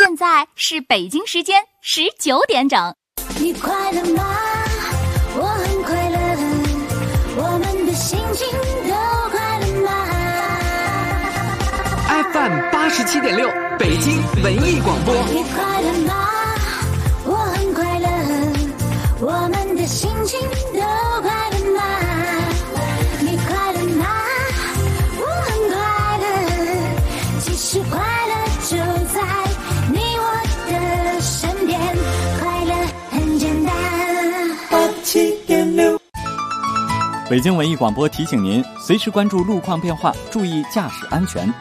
现在是北京时间19点整。 你快乐吗？我很快乐，我们的心情都快乐吗？ FM 87.6北京文艺广播。 你快乐吗？我很快乐，我们的心情都快乐吗？你快乐吗？我很快乐，其实快乐就在你我的身边，快乐很简单。87.6 北京文艺广播提醒您，随时关注路况变化，注意驾驶安全。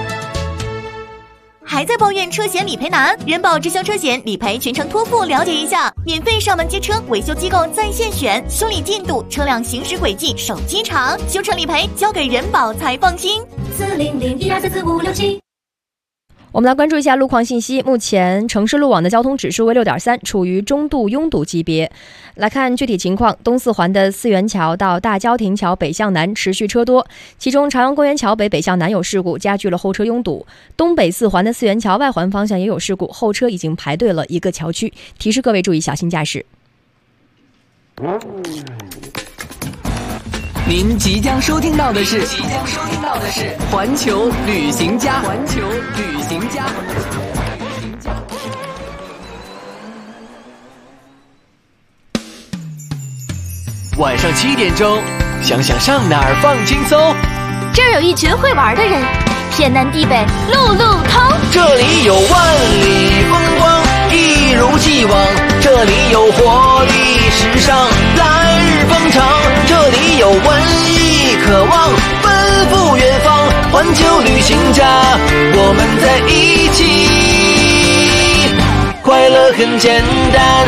还在抱怨车险理赔难？人保直销车险理赔全程托付，了解一下。免费上门接车，维修机构在线选，修理进度、车辆行驶轨迹、手机查，修成理赔交给人保才放心。 40012444567。 我们来关注一下路况信息。目前城市路网的交通指数为6.3，处于中度拥堵级别。来看具体情况，东四环的四元桥到大郊亭桥北向南持续车多，其中朝阳公园桥北向南有事故，加剧了后车拥堵。东北四环的四元桥外环方向也有事故，后车已经排队了一个桥区，提示各位注意小心驾驶。 您即将收听到的是环球旅行家。晚上7点钟，想想上哪儿放轻松。 这儿有一群会玩的人，天南地北路路通。 这里有万里风光，一如既往。这里有活力时尚，来日方长。这里有文艺渴望，奔赴远方。环球旅行家，我们在一起，快乐很简单。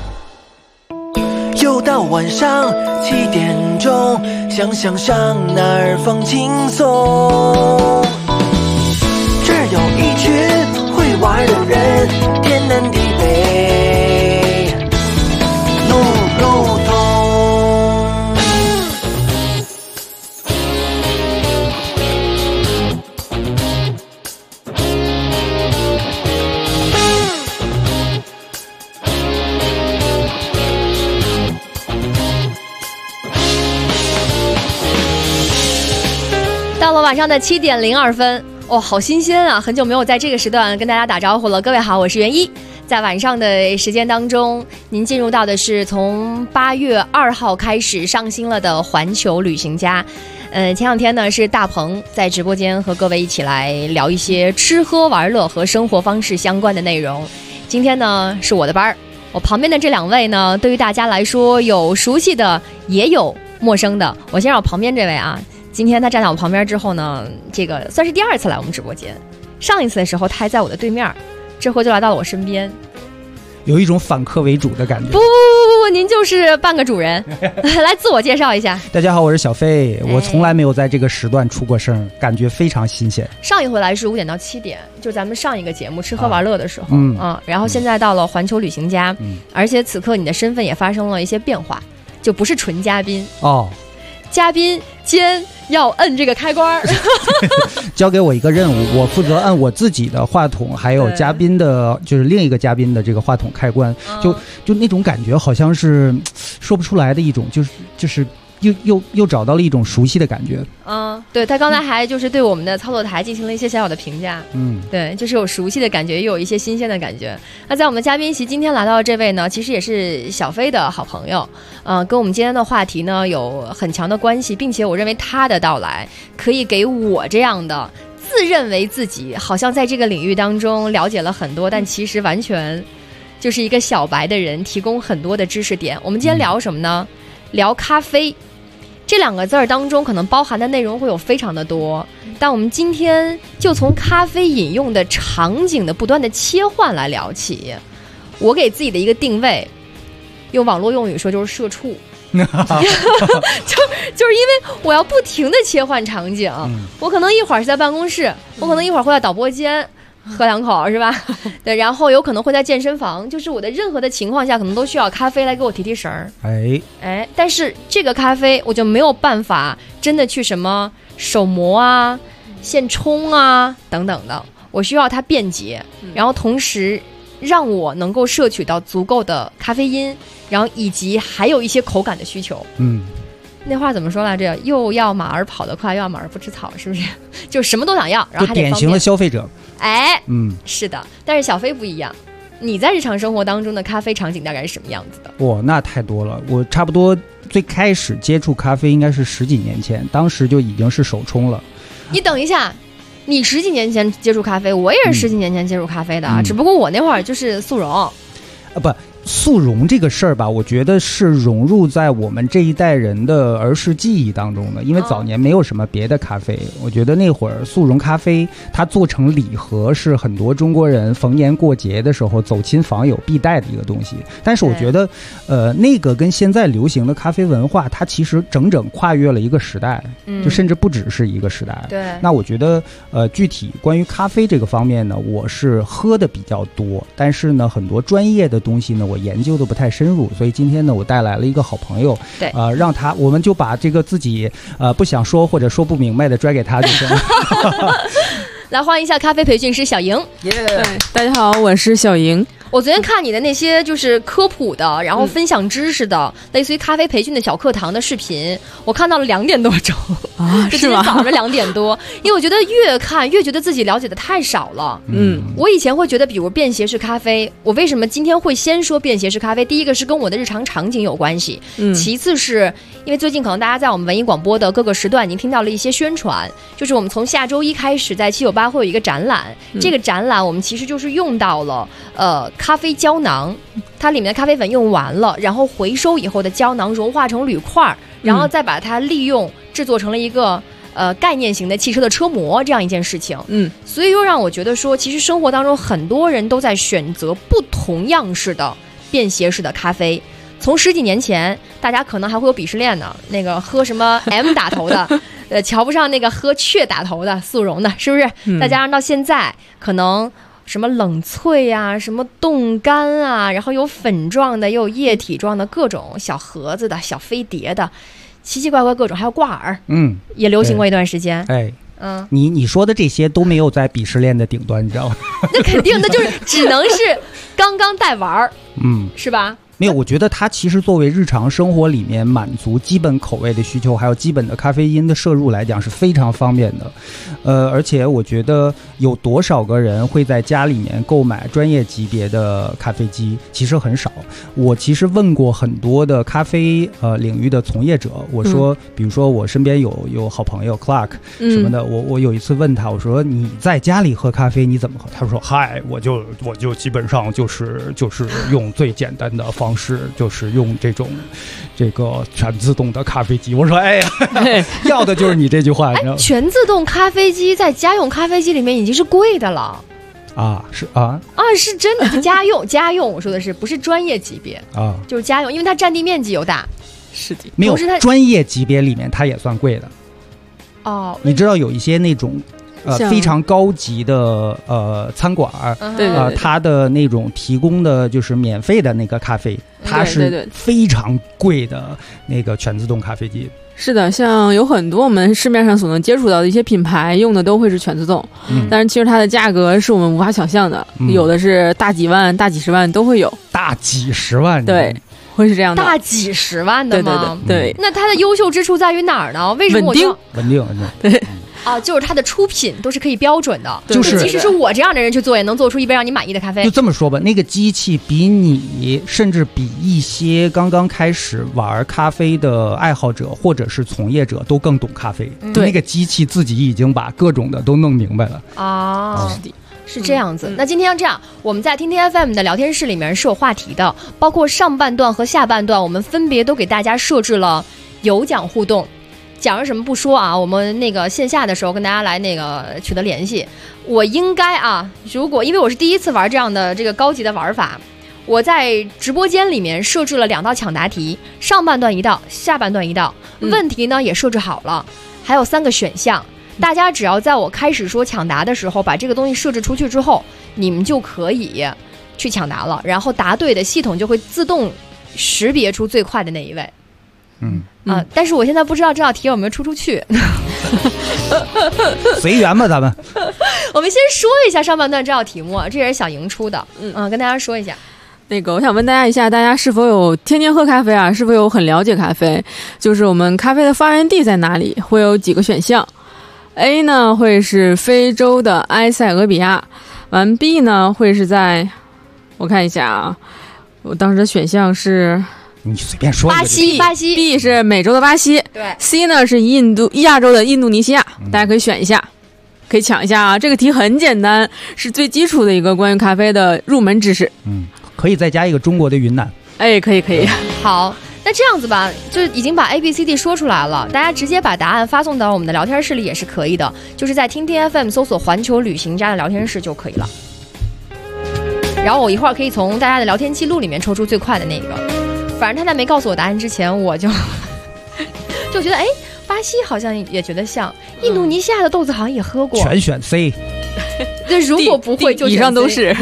又到晚上7点钟，想想上哪儿放轻松。这儿有一群会玩的人，天南地北路路通。 到了晚上的7点02分，好新鲜啊！很久没有在这个时段跟大家打招呼了。各位好，我是袁一。在晚上的时间当中，您进入到的是从8月2号开始上新了的环球旅行家。前两天呢是大鹏在直播间和各位一起来聊一些吃喝玩乐和生活方式相关的内容。今天呢是我的班儿，我旁边的这两位呢，对于大家来说有熟悉的，也有陌生的。我先让我旁边这位啊。今天他站在我旁边之后呢，这个算是第2次来我们直播间。上一次的时候他还在我的对面，这回就来到了我身边， 有一种反客为主的感觉。 不，您就是半个主人。来自我介绍一下。 大家好，我是小飞，我从来没有在这个时段出过声，感觉非常新鲜。 上一回来是5点到7点，就是咱们上一个节目吃喝玩乐的时候然后现在到了环球旅行家，而且此刻你的身份也发生了一些变化，就不是纯嘉宾嘉宾兼要摁这个开关。 交给我一个任务，我负责按我自己的话筒，还有嘉宾的，就是另一个嘉宾的这个话筒开关，就那种感觉好像是说不出来的一种，就是又找到了一种熟悉的感觉。 对，他刚才还就是对我们的操作台进行了一些小小的评价。对，就是有熟悉的感觉，也有一些新鲜的感觉。那在我们嘉宾席今天来到的这位呢，其实也是小飞的好朋友，跟我们今天的话题呢有很强的关系，并且我认为他的到来可以给我这样的自认为自己好像在这个领域当中了解了很多，但其实完全就是一个小白的人，提供很多的知识点。我们今天聊什么呢？聊咖啡。这2个字儿当中可能包含的内容会有非常的多，但我们今天就从咖啡饮用的场景的不断的切换来聊起。我给自己的一个定位，用网络用语说就是社畜。就是因为我要不停的切换场景，我可能一会儿是在办公室，我可能一会儿会在导播间喝2口是吧？对，然后有可能会在健身房，就是我的任何的情况下可能都需要咖啡来给我提提神儿。但是这个咖啡我就没有办法真的去什么手磨啊、现冲啊等等的， 我需要它便捷，然后同时让我能够摄取到足够的咖啡因，然后以及还有一些口感的需求。那话怎么说来着？又要马儿跑得快，又要马儿不吃草，是不是？就什么都想要，然后还得方便。 就典型的消费者。 哎，是的。但是小飞不一样，你在日常生活当中的咖啡场景大概是什么样子的？ 哇，那太多了。我差不多最开始接触咖啡应该是10几年前，当时就已经是手冲了。 你等一下，你10几年前接触咖啡，我也是10几年前接触咖啡的，只不过我那会儿就是速溶。 不，速溶这个事儿吧，我觉得是融入在我们这一代人的儿时记忆当中的，因为早年没有什么别的咖啡。我觉得那会儿速溶咖啡它做成礼盒是很多中国人逢年过节的时候走亲访友必带的一个东西。但是我觉得那个跟现在流行的咖啡文化它其实整整跨越了一个时代，就甚至不只是一个时代。 对， 那我觉得具体关于咖啡这个方面呢，我是喝的比较多，但是呢很多专业的东西呢我研究的不太深入，所以今天呢我带来了一个好朋友， 对， 让他，我们就把这个自己不想说或者说不明白的拽给他就行了。 来欢迎一下咖啡培训师小莹。 大家好，我是小莹。 我昨天看你的那些就是科普的，然后分享知识的，类似于咖啡培训的小课堂的视频，我看到了2点多钟啊， 就今天早上2点多，因为我觉得越看越觉得自己了解的太少了。我以前会觉得，比如便携式咖啡，我为什么今天会先说便携式咖啡？第一个是跟我的日常场景有关系，其次是因为最近可能大家在我们文艺广播的各个时段已经听到了一些宣传，就是我们从下周1开始在798会有一个展览，这个展览我们其实就是用到了咖啡胶囊，它里面的咖啡粉用完了，然后回收以后的胶囊融化成铝块，然后再把它利用制作成了一个概念型的汽车的车模，这样一件事情。所以又让我觉得说，其实生活当中很多人都在选择不同样式的便携式的咖啡。从10几年前，大家可能还会有鄙视链呢，那个喝什么 M 打头的，瞧不上那个喝雀打头的速溶的，是不是？再加上到现在，可能什么冷萃啊，什么冻干啊，然后有粉状的，也有液体状的，各种小盒子的小飞碟的，奇奇怪怪各种，还有挂耳，也流行过一段时间。 你说的这些都没有在鄙视链的顶端，你知道吗？ 那肯定的，就是只能是刚刚带玩儿，是吧？ 没有，我觉得它其实作为日常生活里面满足基本口味的需求，还有基本的咖啡因的摄入来讲是非常方便的。而且我觉得有多少个人会在家里面购买专业级别的咖啡机，其实很少。我其实问过很多的咖啡领域的从业者，我说，比如说我身边有好朋友 Clark 什么的，我有一次问他，我说你在家里喝咖啡你怎么喝？他说嗨，我就基本上就是用最简单的方式，就是用这个全自动的咖啡机。我说哎呀，要的就是你这句话。 全自动咖啡机在家用咖啡机里面已经是贵的了啊，是啊， 是真的，是家用，我说的是不是专业级别啊，就是家用，因为它占地面积又大。 是的， 没有专业级别里面它也算贵的哦。 你知道有一些那种非常高级的餐馆，它的那种提供的就是免费的那个咖啡，它是非常贵的那个全自动咖啡机。 是的，像有很多我们市面上所能接触到的一些品牌用的都会是全自动，但是其实它的价格是我们无法想象的，有的是大几万、大几十万都会有， 大几十万， 对，会是这样的， 大几十万的吗？ 对。 那它的优秀之处在于哪儿呢？为什么稳定， 对。 就是它的出品都是可以标准的， 就是即使是我这样的人去做，也能做出一杯让你满意的咖啡。 就这么说吧，那个机器比你，甚至比一些刚刚开始玩咖啡的爱好者或者是从业者都更懂咖啡。那个机器自己已经把各种的都弄明白了是这样子。那今天这样，我们在听听 FM 的聊天室里面是有话题的，包括上半段和下半段，我们分别都给大家设置了有奖互动。讲是什么不说啊，我们那个线下的时候跟大家来那个取得联系。我应该如果因为我是第一次玩这样的这个高级的玩法，我在直播间里面设置了2道抢答题，上半段1道，下半段1道，问题呢也设置好了，还有3个选项。大家只要在我开始说抢答的时候把这个东西设置出去之后，你们就可以去抢答了，然后答对的系统就会自动识别出最快的那一位。但是我现在不知道这道题有没有出去。 随缘吧，咱们。 我们先说一下上半段这道题目，这也是小莹出的，跟大家说一下。 我想问大家一下，大家是否有天天喝咖啡啊？是否有很了解咖啡？就是我们咖啡的发源地在哪里？会有几个选项 ？A 呢会是非洲的埃塞俄比亚，完 B 呢会是在，我看一下啊，我当时的选项是。 你随便说一个。 巴西 B 是美洲的巴西， 对 C 呢是亚洲的印度尼西亚，大家可以选一下，可以抢一下啊。这个题很简单，是最基础的一个关于咖啡的入门知识。 可以再加一个中国的云南。 哎，可以。 好，那这样子吧，就已经把 A、B、C、D 说出来了，大家直接把答案发送到我们的聊天室里也是可以的，就是在听听 FM 搜索环球旅行家的聊天室就可以了。然后我一会儿可以从大家的聊天记录里面抽出最快的那个。反正他在没告诉我答案之前，我就觉得，巴西好像也觉得像，印度尼西亚的豆子好像也喝过， 全选 C。 对，如果不会就选 C。 以上都是。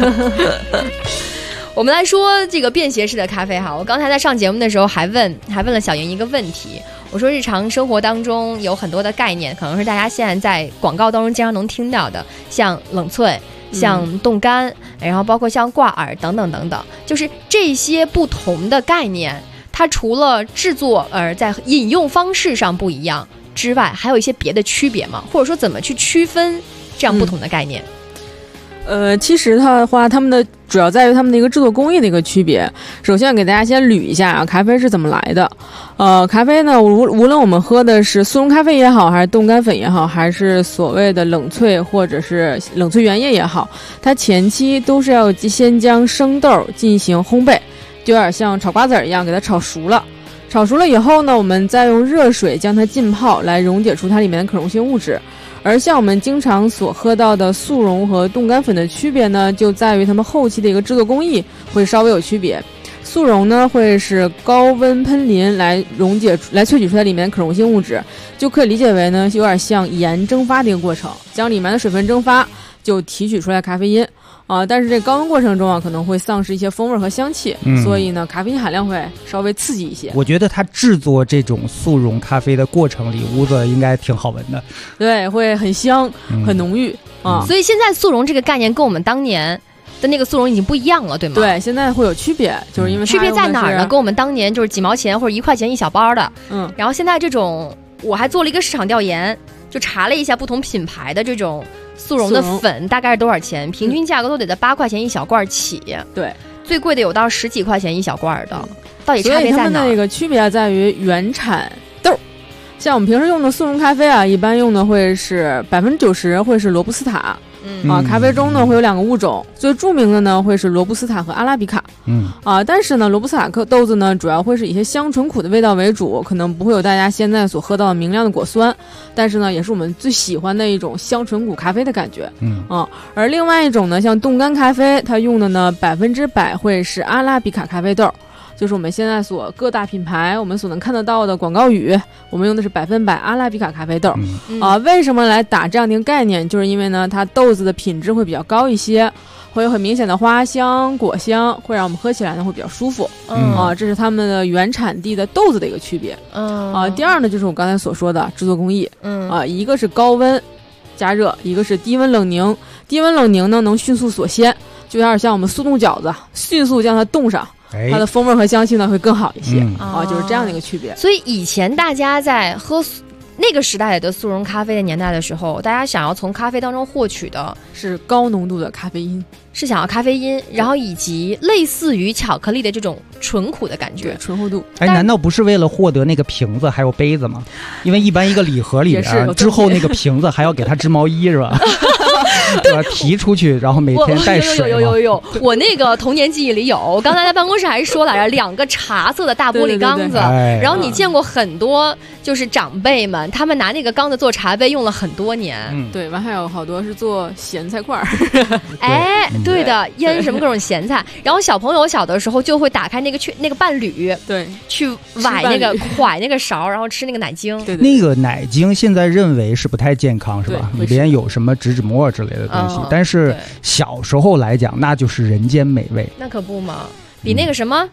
我们来说这个便携式的咖啡哈，我刚才在上节目的时候还问了小莹一个问题，我说日常生活当中有很多的概念，可能是大家现在在广告当中经常能听到的，像冷萃。像冻干，然后包括像挂耳等等等等，就是这些不同的概念，它除了制作在饮用方式上不一样之外，还有一些别的区别吗？或者说怎么去区分这样不同的概念？ 其实它的话，他们的主要在于他们的一个制作工艺的一个区别。首先给大家先捋一下啊，咖啡是怎么来的。咖啡呢，无论我们喝的是速溶咖啡也好，还是冻干粉也好，还是所谓的冷萃或者是冷萃原液也好，它前期都是要先将生豆进行烘焙，就有点像炒瓜子一样，给它炒熟了。炒熟了以后呢，我们再用热水将它浸泡，来溶解出它里面的可溶性物质。而像我们经常所喝到的速溶和冻干粉的区别呢，就在于它们后期的一个制作工艺会稍微有区别。速溶呢会是高温喷淋来萃取出它里面的可溶性物质，就可以理解为呢有点像盐蒸发的一个过程，将里面的水分蒸发，就提取出来咖啡因。但是这高温过程中啊，可能会丧失一些风味和香气，所以呢，咖啡因含量会稍微刺激一些。 我觉得它制作这种速溶咖啡的过程里，屋子应该挺好闻的。 对，会很香，很浓郁啊。 所以现在速溶这个概念跟我们当年的那个速溶已经不一样了，对吗？ 对，现在会有区别，就是因为区别在哪儿呢？跟我们当年就是几毛钱或者1块钱一小包的，然后现在这种，我还做了一个市场调研，就查了一下不同品牌的这种速溶的粉大概是多少钱，平均价格都得在8块钱一小罐起。 对， 最贵的有到10几块钱一小罐的，到底差别在哪？所以他们的那个区别在于原产豆。像我们平时用的速溶咖啡啊，一般用的会是90%会是罗布斯塔。咖啡中呢会有2个物种，最著名的呢会是罗布斯塔和阿拉比卡。但是呢，罗布斯塔豆子呢主要会是以一些香醇苦的味道为主，可能不会有大家现在所喝到的明亮的果酸，但是呢，也是我们最喜欢的一种香醇苦咖啡的感觉。而另外一种呢，像冻干咖啡，它用的呢100%会是阿拉比卡咖啡豆。就是我们现在所各大品牌我们所能看得到的广告语，我们用的是100%阿拉比卡咖啡豆。为什么来打这样的一个概念？就是因为呢，它豆子的品质会比较高一些，会有很明显的花香、果香，会让我们喝起来呢会比较舒服。这是它们的原产地的豆子的一个区别。第二呢，就是我刚才所说的制作工艺。一个是高温加热，一个是低温冷凝。低温冷凝呢，能迅速锁鲜，就有点像我们速冻饺子，迅速将它冻上。它的风味和香气呢会更好一些。就是这样的一个区别。 所以以前大家在喝那个时代的速溶咖啡的年代的时候，大家想要从咖啡当中获取的是高浓度的咖啡因， 是想要咖啡因，然后以及类似于巧克力的这种醇苦的感觉， 醇厚度。 难道不是为了获得那个瓶子还有杯子吗？因为一般一个礼盒里边之后那个瓶子还要给它织毛衣是吧？对，提出去，然后每天带水。 有，我那个童年记忆里有。我刚才在办公室还说来着，2个茶色的大玻璃缸子，然后你见过很多就是长辈们，他们拿那个缸子做茶杯用了很多年。 对，完还有好多是做咸菜块儿。 对的，腌什么各种咸菜。然后小朋友小的时候就会打开那个伴侣， 对， 去崴那个勺，然后吃那个奶精。 对， 那个奶精现在认为是不太健康，是吧？里边有什么植脂末之类的东西，但是小时候来讲，那就是人间美味。 那可不嘛，比那个什么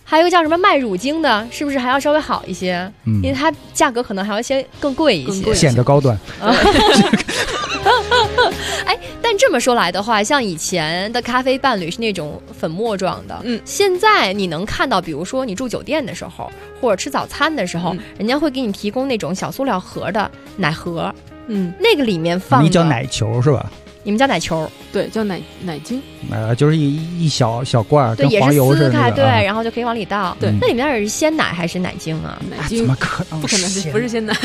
还有一个叫什么麦乳精的，是不是还要稍微好一些？因为它价格可能还要先更贵一些， 显得高端。 哎，但这么说来的话，像以前的咖啡伴侣是那种粉末状的，现在你能看到，比如说你住酒店的时候，或者吃早餐的时候，人家会给你提供那种小塑料盒的奶盒，那个里面放的， 你叫奶球是吧？ 你们叫奶球， 对，叫奶精， 就是一小罐， 对， 跟黄油似的， 也是撕开，对，然后就可以往里倒。 对， 那里面也是鲜奶还是奶精啊？ 奶精怎么可能？ 不可能是，不是鲜奶。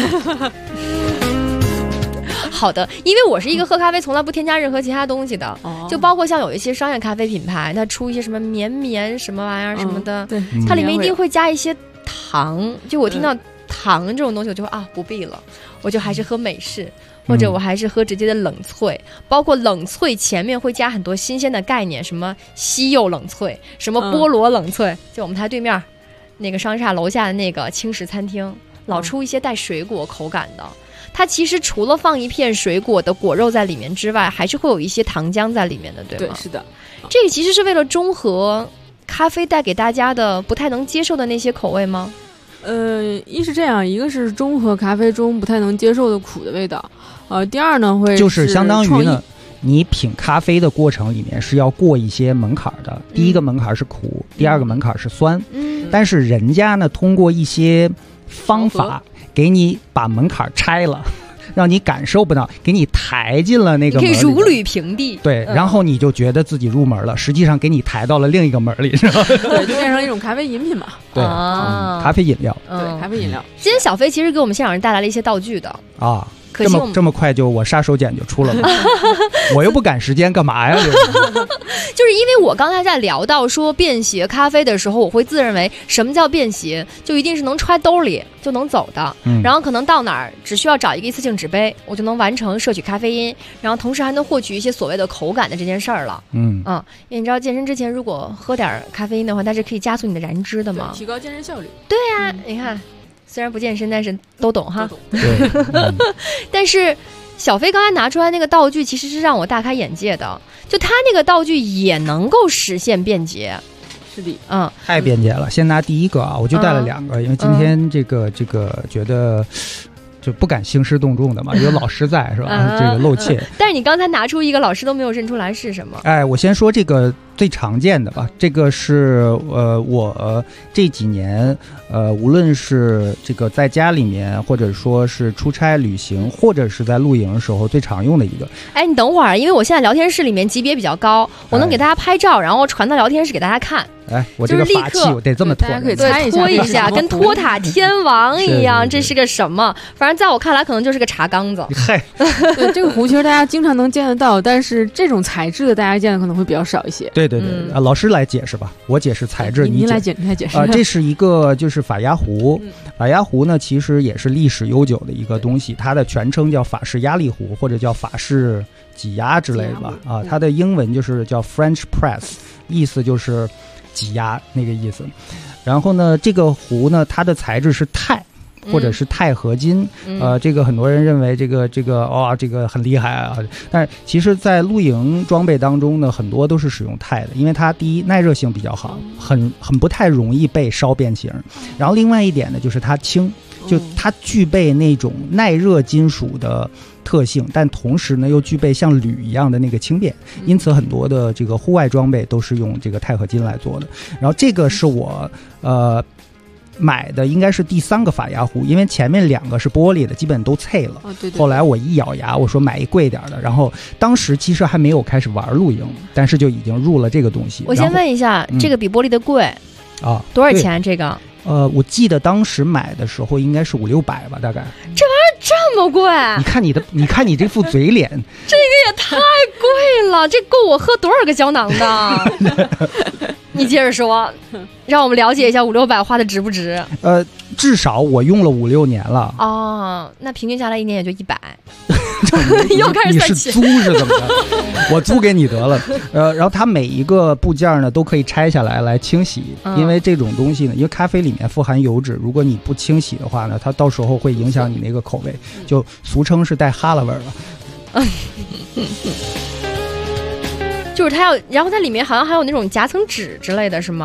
好的，因为我是一个喝咖啡从来不添加任何其他东西的，就包括像有一些商业咖啡品牌，它出一些什么绵什么玩意儿什么的， 对， 它里面一定会加一些糖。就我听到糖这种东西，我就会不必了，我就还是喝美式。或者我还是喝直接的冷萃，包括冷萃前面会加很多新鲜的概念，什么西柚冷萃，什么菠萝冷萃。就我们台对面那个商厦楼下的那个轻食餐厅，老出一些带水果口感的。它其实除了放一片水果的果肉在里面之外，还是会有一些糖浆在里面的，对吗？ 对，是的。 这个其实是为了中和咖啡带给大家的不太能接受的那些口味吗？ 一是这样，一个是中和咖啡中不太能接受的苦的味道，第二呢会就是相当于呢，你品咖啡的过程里面是要过一些门槛的。第一个门槛是苦，第二个门槛是酸。但是人家呢，通过一些方法给你把门槛拆了。让你感受不到，给你抬进了那个门里， 你可以如履平地。 对，然后你就觉得自己入门了，实际上给你抬到了另一个门里，是吧？ 对，就变成一种咖啡饮品嘛。 对，咖啡饮料。 对，咖啡饮料。 今天小飞其实给我们现场人带来了一些道具的啊。这么快就我杀手锏就出了吗？我又不赶时间干嘛呀？ 就是因为我刚才在聊到说便携咖啡的时候，我会自认为什么叫便携，就一定是能揣兜里就能走的，然后可能到哪儿只需要找一个一次性纸杯，我就能完成摄取咖啡因，然后同时还能获取一些所谓的口感的这件事儿了。因为你知道健身之前如果喝点咖啡因的话，它是可以加速你的燃脂的嘛， 提高健身效率。 对呀，你看。虽然不健身，但是都懂哈。 对， 但是小飞刚才拿出来那个道具，其实是让我大开眼界的。就他那个道具也能够实现便捷， 是的， 太便捷了。先拿第一个啊，我就带了2个，因为今天这个觉得。就不敢兴师动众的嘛，有老师在是吧？这个露怯。 但是你刚才拿出一个，老师都没有认出来是什么。 哎，我先说这个最常见的吧。这个是我这几年无论是这个在家里面，或者说是出差旅行，或者是在露营的时候最常用的一个。 哎，你等会儿，因为我现在聊天室里面级别比较高，我能给大家拍照，然后传到聊天室给大家看。 哎，我这个法器我得这么拖， 大家可以猜拖一下，跟托塔天王一样，这是个什么？反正在我看来，可能就是个茶缸子。 嗨， 对，这个壶其实大家经常能见得到，但是这种材质的大家见的可能会比较少一些。 对老师来解释吧，我解释材质， 你来解释这是一个就是法压壶，法压壶呢其实也是历史悠久的一个东西，它的全称叫法式压力壶或者叫法式挤压之类的吧。它的英文就是叫 French Press， 意思就是挤压那个意思。然后呢，这个壶呢，它的材质是钛或者是钛合金。这个很多人认为这个很厉害啊，但是其实在露营装备当中呢，很多都是使用钛的，因为它第一耐热性比较好，很不太容易被烧变形。然后另外一点呢，就是它轻，就它具备那种耐热金属的特性，但同时呢又具备像铝一样的那个轻便，因此很多的这个户外装备都是用这个钛合金来做的。然后这个是我买的应该是第3个法压壶，因为前面2个是玻璃的，基本都脆了。 对。 后来我一咬牙，我说买一贵点的。然后当时其实还没有开始玩露营，但是就已经入了这个东西。 我先问一下，这个比玻璃的贵啊？ 多少钱？这个？ 我记得当时买的时候应该是500-600吧，大概。 这玩意儿这么贵？ 你看你这副嘴脸， 这个也太贵了，这够我喝多少个胶囊的？你接着说，让我们了解一下500-600花的值不值？ 至少我用了5-6年了。 哦，那平均下来1年也就100。又开始算钱， 你是租是怎么着？我租给你得了。然后它每一个部件呢都可以拆下来清洗，因为这种东西呢，因为咖啡里面富含油脂，如果你不清洗的话呢，它到时候会影响你那个口味，就俗称是带哈喇味了。 就是它要，然后它里面好像还有那种夹层纸之类的是吗？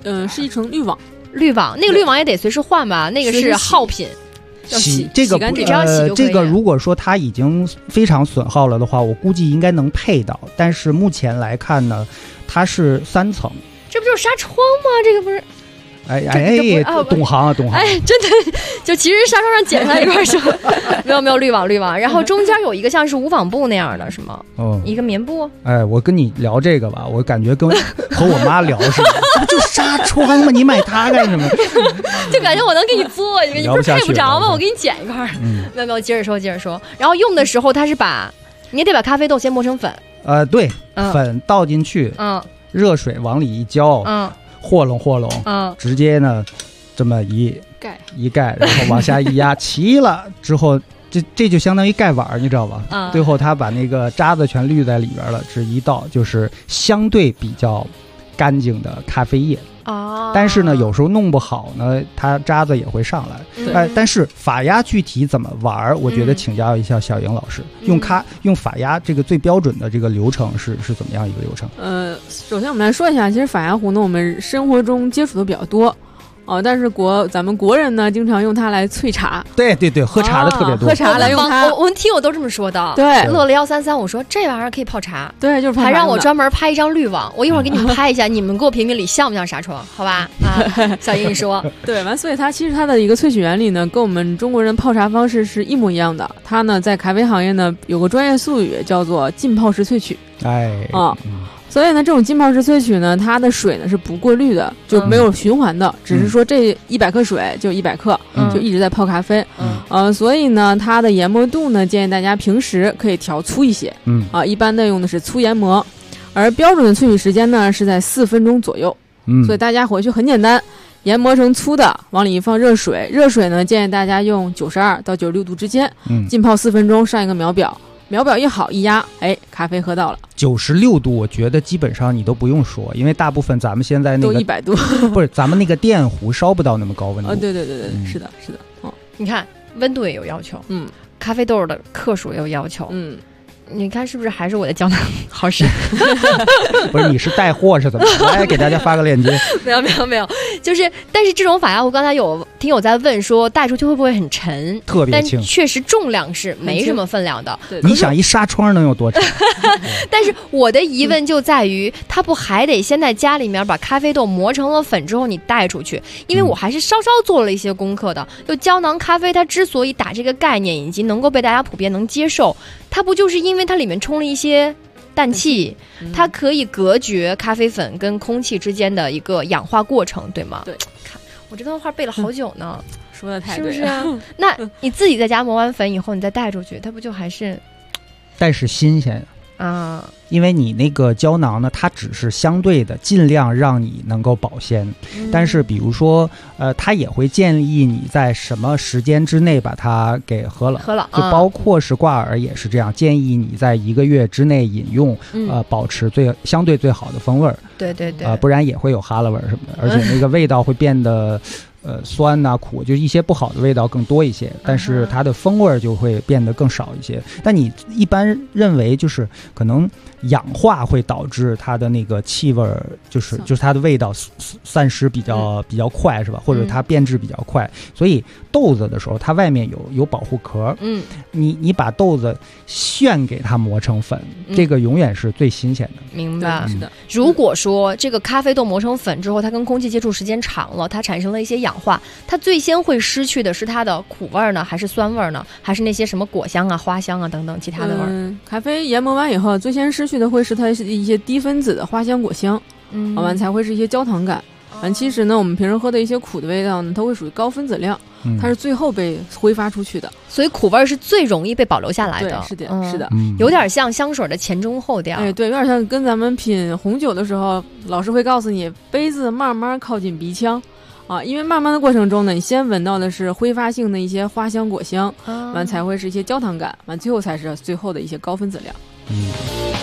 是一层滤网。 滤网，那个滤网也得随时换吧？那个是耗品。 洗这个这个如果说它已经非常损耗了的话，我估计应该能配到。但是目前来看呢，它是3层。 这不就是纱窗吗？这个不是。 懂行啊，懂行！ 哎，真的，就其实纱窗上剪下来一块是没有滤网，然后中间有一个像是无纺布那样的，是吗？哦，一个棉布。 哎，我跟你聊这个吧，我感觉和我妈聊似的，就纱窗嘛，你买它干什么？ 就感觉我能给你做，你不是配不着吗？我给你剪一块。没有，接着说。然后用的时候，它是你得把咖啡豆先磨成粉。 对，粉倒进去，热水往里一浇，和拢，直接呢，这么一盖，然后往下一压，齐了之后，这就相当于盖碗，你知道吧？最后他把那个渣子全滤在里边了，这一倒就是相对比较干净的咖啡液。但是呢，有时候弄不好呢，它渣子也会上来。但是法压具体怎么玩，我觉得请教一下小莹老师，用法压这个最标准的这个流程是怎么样一个流程？ 首先我们来说一下，其实法压壶呢，我们生活中接触的比较多。但是咱们国人呢，经常用它来萃茶。对， 喝茶的特别多。 喝茶来用它， 我们听友都这么说的。 对， 乐了133，我说这玩意儿可以泡茶。 对，就是泡茶。 还让我专门拍一张滤网，我一会儿给你们拍一下，你们给我评评理，像不像纱窗？好吧？小英你说。 对，所以其实它的一个萃取原理呢，跟我们中国人泡茶方式是一模一样的。它呢，在咖啡行业呢，有个专业术语叫做浸泡式萃取。所以呢，这种浸泡式萃取呢，它的水呢是不过滤的，就没有循环的，只是说这100克水就100克，就一直在泡咖啡。所以呢，它的研磨度呢，建议大家平时可以调粗一些。一般的用的是粗研磨，而标准的萃取时间呢是在4分钟左右。所以大家回去很简单，研磨成粗的，往里一放热水，热水呢建议大家用92到96度之间，浸泡4分钟，上一个秒表。秒表一好一压，咖啡喝到了。 96度，我觉得基本上你都不用说，因为大部分咱们现在那个都100度， 不是咱们那个电壶烧不到那么高温度。 对，是的。 你看温度也有要求，咖啡豆的克数也有要求，你看是不是还是我的胶囊好使？ 不是，你是带货是怎么？来给大家发个链接。 没有，就是，但是这种法压壶，刚才有听友在问说，带出去会不会很沉？ 特别轻， 但确实重量是没什么分量的。 你想一纱窗能有多沉？ 但是我的疑问就在于，它不还得先在家里面把咖啡豆磨成了粉之后你带出去？因为我还是稍稍做了一些功课的。就胶囊咖啡，它之所以打这个概念以及能够被大家普遍能接受，它不就是因为它里面充了一些氮气，它可以隔绝咖啡粉跟空气之间的一个氧化过程，对吗？ 对， 看我这段话背了好久呢， 说的太对了，是不是啊？那你自己在家磨完粉以后，你再带出去，它不就还是？ 但是新鲜啊，因为你那个胶囊呢，它只是相对的尽量让你能够保鲜，但是比如说它也会建议你在什么时间之内把它给喝了，就包括是挂耳也是这样，建议你在1个月之内饮用，保持相对最好的风味儿， 对， 不然也会有哈喇味什么的，而且那个味道会变得酸呐、苦，就一些不好的味道更多一些，但是它的风味就会变得更少一些。但你一般认为就是可能氧化会导致它的那个气味，就是它的味道散失比较快，是吧？或者它变质比较快，所以豆子的时候它外面有保护壳，你把豆子炫给它磨成粉，这个永远是最新鲜的。 明白， 是的。 如果说这个咖啡豆磨成粉之后，它跟空气接触时间长了，它产生了一些氧化，它最先会失去的是它的苦味呢，还是酸味呢，还是那些什么果香啊、花香啊等等其他的味儿？ 咖啡研磨完以后，最先失去的会是它一些低分子的花香、果香，完才会是一些焦糖感。其实呢，我们平时喝的一些苦的味道呢，它会属于高分子量，它是最后被挥发出去的， 所以苦味是最容易被保留下来的。 对，是的， 有点像香水的前中后调。 对，有点像跟咱们品红酒的时候，老师会告诉你杯子慢慢靠近鼻腔。因为慢慢的过程中呢，你先闻到的是挥发性的一些花香、果香，完才会是一些焦糖感，完最后才是最后的一些高分子量。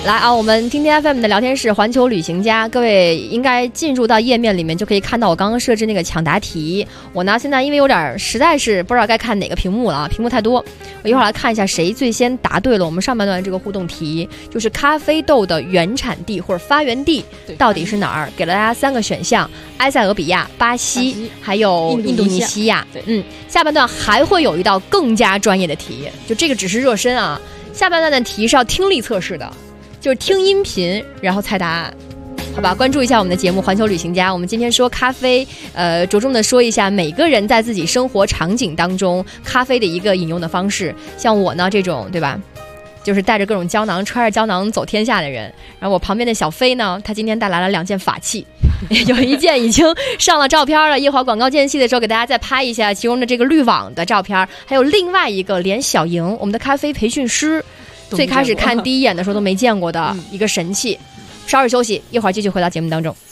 来啊，我们听听 FM 的聊天室环球旅行家，各位应该进入到页面里面就可以看到我刚刚设置那个抢答题。我呢现在因为有点实在是不知道该看哪个屏幕了啊，屏幕太多，我一会儿来看一下谁最先答对了我们上半段这个互动题，就是咖啡豆的原产地或者发源地到底是哪儿？给了大家3个选项：埃塞俄比亚、巴西还有印度尼西亚。下半段还会有一道更加专业的题，就这个只是热身啊，下半段的题是要听力测试的。就是听音频，然后猜答案，好吧？关注一下我们的节目《环球旅行家》。我们今天说咖啡，着重的说一下每个人在自己生活场景当中咖啡的一个饮用的方式。像我呢这种，对吧？就是带着各种胶囊，揣着胶囊走天下的人。然后我旁边的小飞呢，他今天带来了2件法器，有一件已经上了照片了，一会儿广告间隙的时候给大家再拍一下其中的这个滤网的照片，还有另外一个连小莹，我们的咖啡培训师。最开始看第一眼的时候都没见过的一个神器。稍事休息，一会儿继续回到节目当中。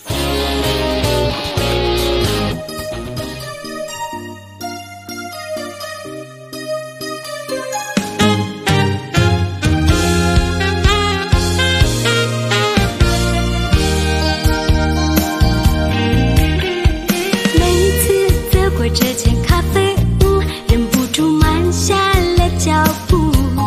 每次走过这间咖啡屋，忍不住慢下了脚步。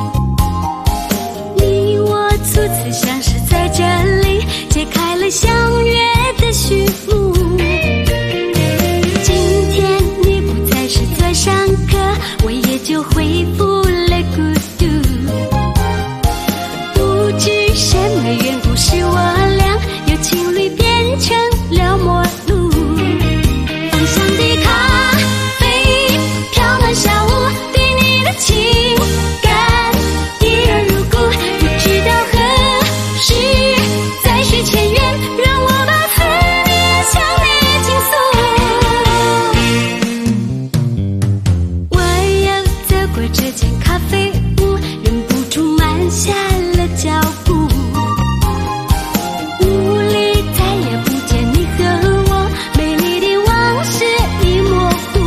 初次相识在这里，揭开了相约的序幕。今天你不再是在上课，我也就恢复了孤独。不知什么缘故，使我俩由情侣变成了陌路。芳香的咖啡飘满小屋，对你的情感一而如故。是再续前缘，让我把思念向你倾诉。我又走过这间咖啡屋，忍不住慢下了脚步。屋里再也不见你和我，美丽的往事已模糊。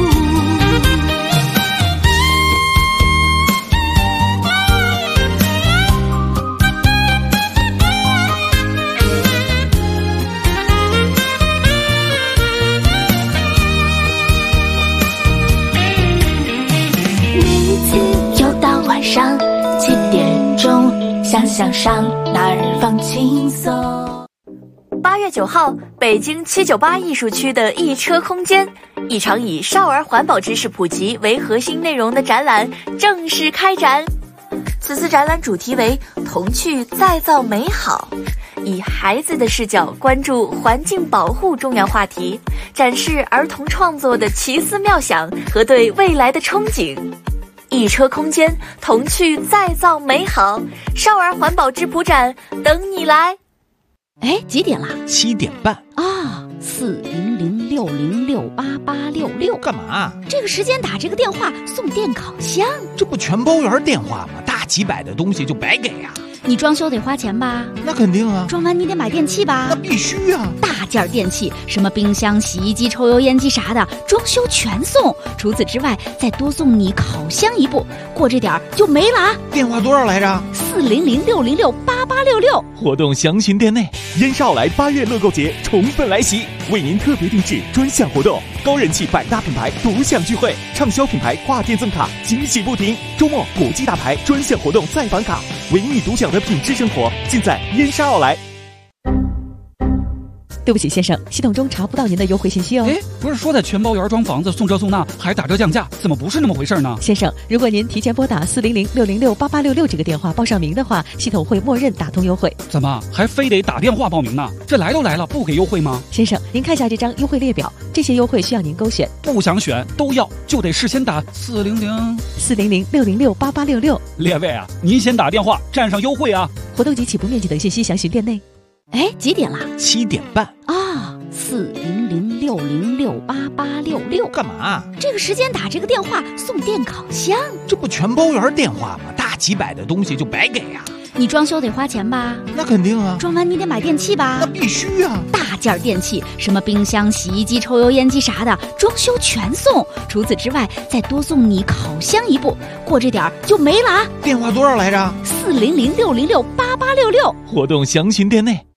上7点钟，想象上哪儿放轻松。 8月9号，北京798艺术区的一车空间，一场以少儿环保知识普及为核心内容的展览正式开展。此次展览主题为童趣再造美好，以孩子的视角关注环境保护重要话题，展示儿童创作的奇思妙想和对未来的憧憬。一车空间，童趣再造美好，少儿环保质朴展等你来。 哎，几点啦 ？7点半啊！40060688866， 干嘛？ 这个时间打这个电话送电烤箱， 这不全包圆电话吗？大几百的东西就白给啊！ 你装修得花钱吧？ 那肯定啊！ 装完你得买电器吧？ 那必须啊！ 大件电器，什么冰箱、洗衣机、抽油烟机啥的，装修全送。除此之外，再多送你烤箱一部，过这点儿就没了啊！ 电话多少来着 ？40060688866。 活动详询店内。燕少来8月乐购节宠粉来袭，为您特别定制专项活动，高人气百大品牌独享聚会，畅销品牌跨店赠卡，惊喜不停。周末国际大牌专项活动再返卡，唯你独享的品质生活，尽在燕莎奥莱。 对不起，先生，系统中查不到您的优惠信息哦。 哎，不是说的全包圆装房子送这送那还打折降价，怎么不是那么回事呢？ 先生，如果您提前拨打40060688866这个电话报上名的话，系统会默认打通优惠。 怎么还非得打电话报名呢？这来都来了，不给优惠吗？ 先生，您看一下这张优惠列表，这些优惠需要您勾选。 不想选都要，就得事先打 40060688866。 列位啊，您先打电话占上优惠啊！ 活动及起步面积等信息详询店内。 哎，几点啦 ？7点半啊！40060688866， 干嘛？ 这个时间打这个电话送电烤箱， 这不全包圆电话吗？大几百的东西就白给啊！ 你装修得花钱吧？ 那肯定啊。 装完你得买电器吧？ 那必须啊。 大件电器，什么冰箱、洗衣机、抽油烟机啥的，装修全送。除此之外，再多送你烤箱一部。过这点儿就没了啊！ 电话多少来着 ？400-606-8866。 活动详询店内。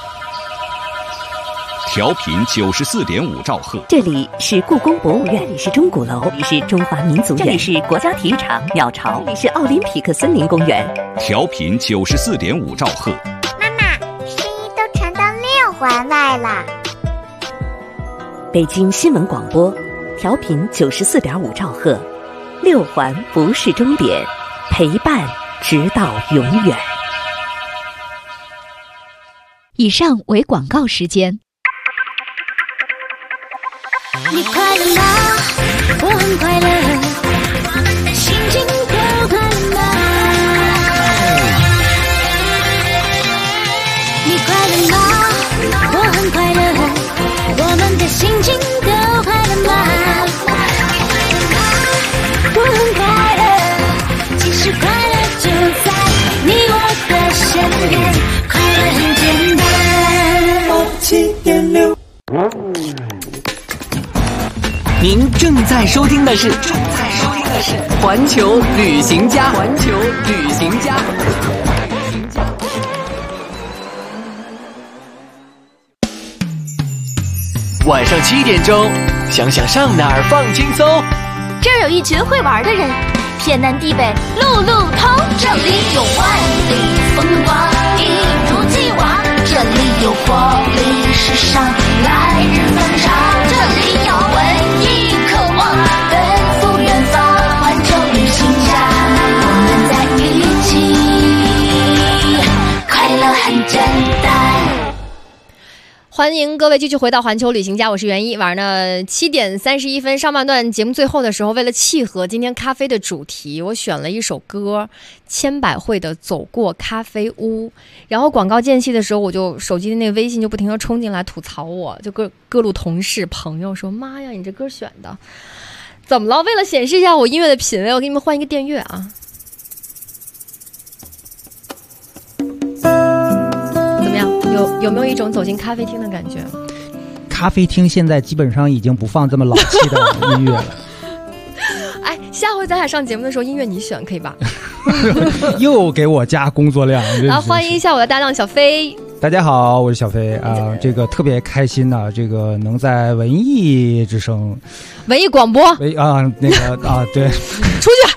调频94.5兆赫， 这里是故宫博物院，这里是钟鼓楼，这里是中华民族园，这里是国家体育场鸟巢，这里是奥林匹克森林公园。 调频94.5兆赫。 妈妈，声音都传到6环外了。 北京新闻广播，调频94.5兆赫，6环不是终点，陪伴直到永远。 以上为广告时间。 你快乐吗？我很快乐，心情都快乐吗？你快乐吗？我很快乐，我们的心情都快乐吗？我很快乐，其实快乐就在你我的身边，快乐很简单。 您正在收听的是环球旅行家。环球旅行家。晚上7点钟，想想上哪儿放轻松。 这儿有一群会玩的人，天南地北路路通。这里有万里风光，一如既往。这里有活力时尚，来日方长。这里有文艺渴望，奔赴远方。环球旅行家，我们在一起，快乐很简单。 欢迎各位继续回到环球旅行家，我是袁一。晚上的7点31分，上半段节目最后的时候，为了契合今天咖啡的主题，我选了一首歌，千百惠的《走过咖啡屋》。然后广告间隙的时候，我就手机的那个微信就不停地冲进来吐槽我，就各路同事朋友说：“妈呀，你这歌选的怎么了？”为了显示一下我音乐的品味，我给你们换一个电乐啊。怎么样？有没有一种走进咖啡厅的感觉？ 咖啡厅现在基本上已经不放这么老气的音乐了。 哎，下回咱俩上节目的时候，音乐你选可以吧？ 又给我加工作量。 然后欢迎一下我的搭档小飞。 大家好，我是小飞啊，这个特别开心呢，这个能在文艺之声、 文艺广播那个啊，对， 出去，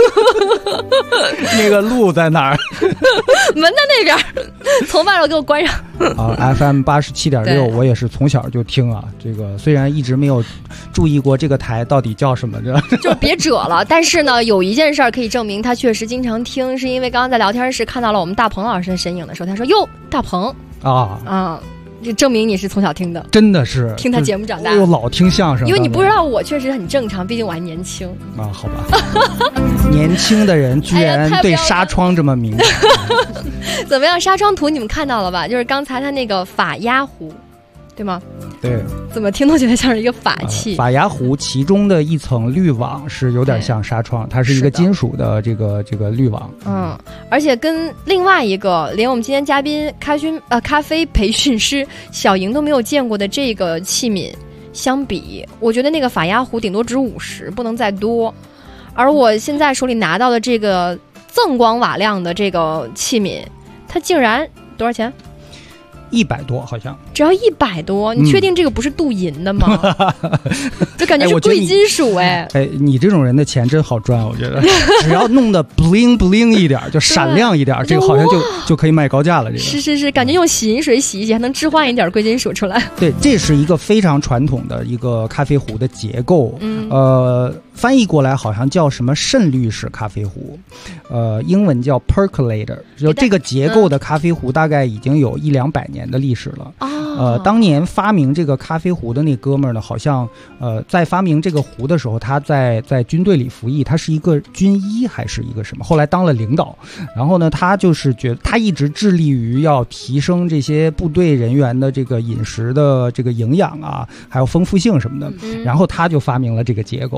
那个路在哪儿？ 门在那边，从外头给我关上。 啊 ，FM 87.6，我也是从小就听啊。这个虽然一直没有注意过这个台到底叫什么的， 就别褶了。但是呢，有一件事儿可以证明他确实经常听，是因为刚刚在聊天室看到了我们大鹏老师的身影的时候，他说：“哟，大鹏。”这证明你是从小听的， 真的是听他节目长大。 我老听相声， 因为你不知道，我确实很正常，毕竟我还年轻啊。好吧，年轻的人居然对纱窗这么敏感。 怎么样？纱窗图你们看到了吧？就是刚才他那个法压壶，对吗？ 对， 怎么听都觉得像是一个法器。 法压壶其中的一层滤网是有点像纱窗，它是一个金属的这个滤网。 而且跟另外一个连我们今天嘉宾咖啡培训师小莹都没有见过的这个器皿相比，我觉得那个法压壶顶多值50，不能再多。而我现在手里拿到的这个锃光瓦亮的这个器皿，它竟然多少钱 ？100多，好像只要100多。你确定这个不是镀银的吗？就感觉是贵金属。 你这种人的钱真好赚，我觉得只要弄得 bling bling 一点，就闪亮一点，这个好像就可以卖高价了。这个是，感觉用洗银水洗一洗还能置换一点贵金属出来。 对，这是一个非常传统的一个咖啡壶的结构。翻译过来好像叫什么渗滤式咖啡壶，英文叫 percolator。就这个结构的咖啡壶大概已经有100-200年的历史了。当年发明这个咖啡壶的那哥们儿呢，好像在发明这个壶的时候，他在军队里服役，他是一个军医还是一个什么，后来当了领导。然后呢，他就是觉得他一直致力于要提升这些部队人员的这个饮食的这个营养啊，还有丰富性什么的。然后他就发明了这个结构。结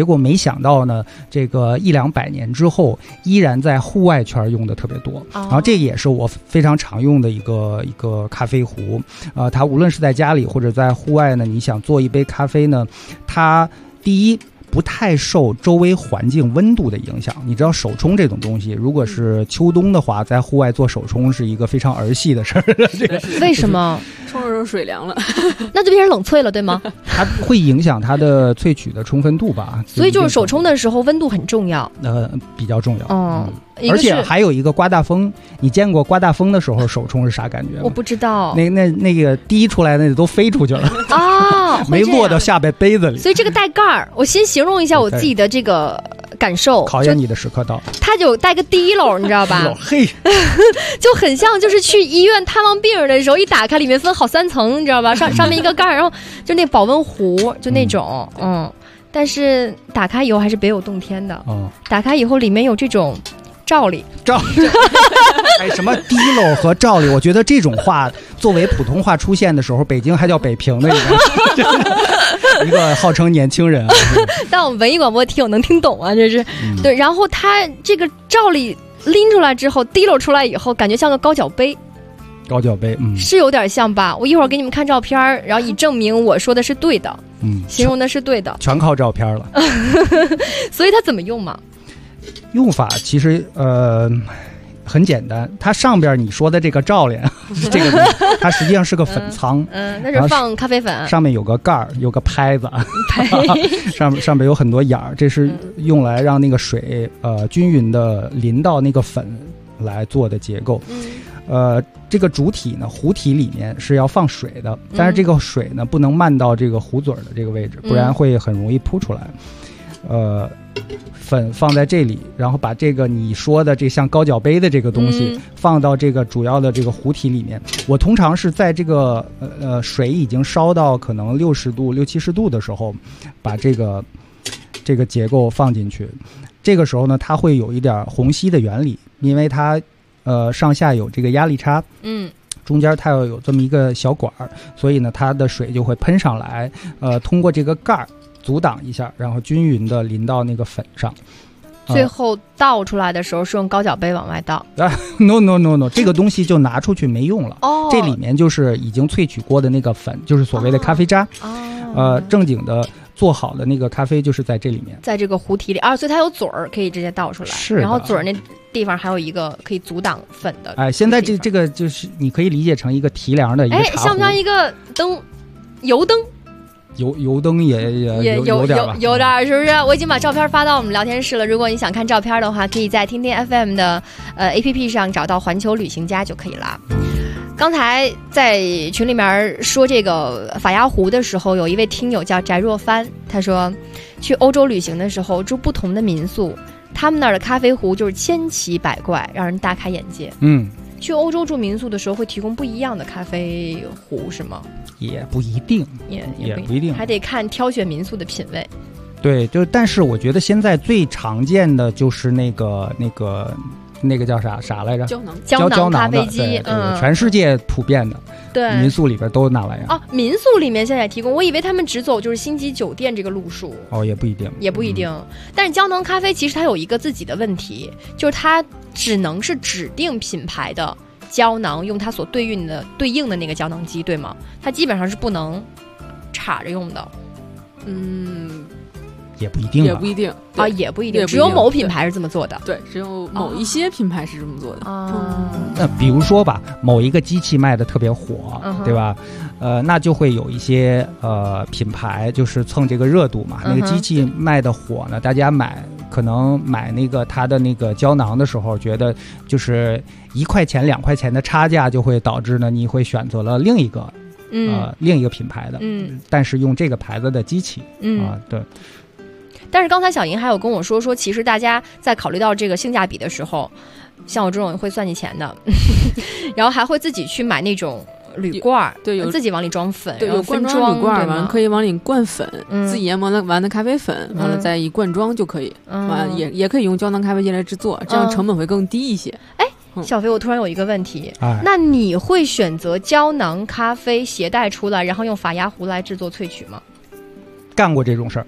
果没想到呢，这个100-200年之后，依然在户外圈用的特别多。然后这也是我非常常用的一个咖啡壶。它无论是在家里或者在户外呢，你想做一杯咖啡呢，它第一不太受周围环境温度的影响。你知道手冲这种东西，如果是秋冬的话，在户外做手冲是一个非常儿戏的事儿。 为什么？ 冲着水凉了， 那就变成冷萃了，对吗？ 它会影响它的萃取的充分度吧。 所以就是手冲的时候温度很重要。 比较重要。 而且还有一个刮大风，你见过刮大风的时候手冲是啥感觉吗？ 我不知道。 那个滴出来的都飞出去了啊， 没落到下杯子里。 所以这个带盖儿，我先形容一下我自己的这个感受。 考验你的时刻到了。 它就带个滴漏，你知道吧？ 嘿， 就很像就是去医院探望病人的时候，一打开里面分好3层，你知道吧？上面一个盖儿，然后就那保温壶，就那种，但是打开以后还是别有洞天的。打开以后里面有这种罩里， 什么滴漏和罩里，我觉得这种话作为普通话出现的时候，北京还叫北平的一个号称年轻人啊。 但我们文艺广播听友能听懂啊，这是对。然后它这个罩里拎出来之后，滴漏出来以后，感觉像个高脚杯。 高脚杯， 是有点像吧？我一会儿给你们看照片，然后以证明我说的是对的，形容的是对的， 全靠照片了。 所以它怎么用嘛？ 用法其实很简单，它上边你说的这个罩帘，这个它实际上是个粉仓， 那是放咖啡粉， 上面有个盖儿，有个拍子，上面有很多眼儿，这是用来让那个水均匀的淋到那个粉来做的结构。这个主体呢，壶体里面是要放水的，但是这个水呢不能漫到这个壶嘴的这个位置，不然会很容易扑出来。粉放在这里，然后把这个你说的这像高脚杯的这个东西放到这个主要的这个壶体里面。我通常是在这个水已经烧到可能60度、60-70度的时候，把这个结构放进去。这个时候呢，它会有一点虹吸的原理，因为它上下有这个压力差，中间它要有这么一个小管儿，所以呢，它的水就会喷上来，通过这个盖儿阻挡一下，然后均匀的淋到那个粉上。 最后倒出来的时候是用高脚杯往外倒。 No， 这个东西就拿出去没用了。这里面就是已经萃取过的那个粉，就是所谓的咖啡渣。正经的做好的那个咖啡就是在这里面， 在这个壶体里所以它有嘴儿可以直接倒出来。 是， 然后嘴儿那地方还有一个可以阻挡粉的。 现在这个就是你可以理解成一个提梁的一个茶壶。 像不像一个灯？油灯？ 油灯也有点吧， 有点，是不是？我已经把照片发到我们聊天室了。如果你想看照片的话，可以在听听 FM 的APP 上找到环球旅行家就可以了。刚才在群里面说这个法压壶的时候，有一位听友叫翟若帆，他说去欧洲旅行的时候住不同的民宿，他们那儿的咖啡壶就是千奇百怪，让人大开眼界。去欧洲住民宿的时候会提供不一样的咖啡壶是吗？ 也不一定，也不一定， 还得看挑选民宿的品味。 对，但是我觉得现在最常见的就是那个叫啥来着？胶囊咖啡机， 对，全世界普遍的， 对， 民宿里边都那玩意儿。 民宿里面现在提供，我以为他们只走就是星级酒店这个路数。 也不一定， 但是胶囊咖啡其实它有一个自己的问题，就是它只能是指定品牌的胶囊用它所对应的那个胶囊机，对吗？它基本上是不能插着用的。 也不一定， 也不一定， 只有某品牌是这么做的。 对，只有某一些品牌是这么做的。 那比如说吧，某一个机器卖的特别火，对吧？那就会有一些品牌就是蹭这个热度嘛。那个机器卖的火呢，大家可能买那个它的那个胶囊的时候，觉得就是1块钱2块钱的差价，就会导致呢你会选择了另一个品牌的，但是用这个牌子的机器，对。 但是刚才小莹还有跟我说，其实大家在考虑到这个性价比的时候，像我这种会算计钱的，然后还会自己去买那种铝罐， 对， 自己往里装粉， 对，有罐装铝罐，完了可以往里灌粉，自己研磨完的咖啡粉，完了再一灌装就可以，完也可以用胶囊咖啡机来制作，这样成本会更低一些。 小飞，我突然有一个问题，那你会选择胶囊咖啡携带出来，然后用法压壶来制作萃取吗？ 干过这种事儿。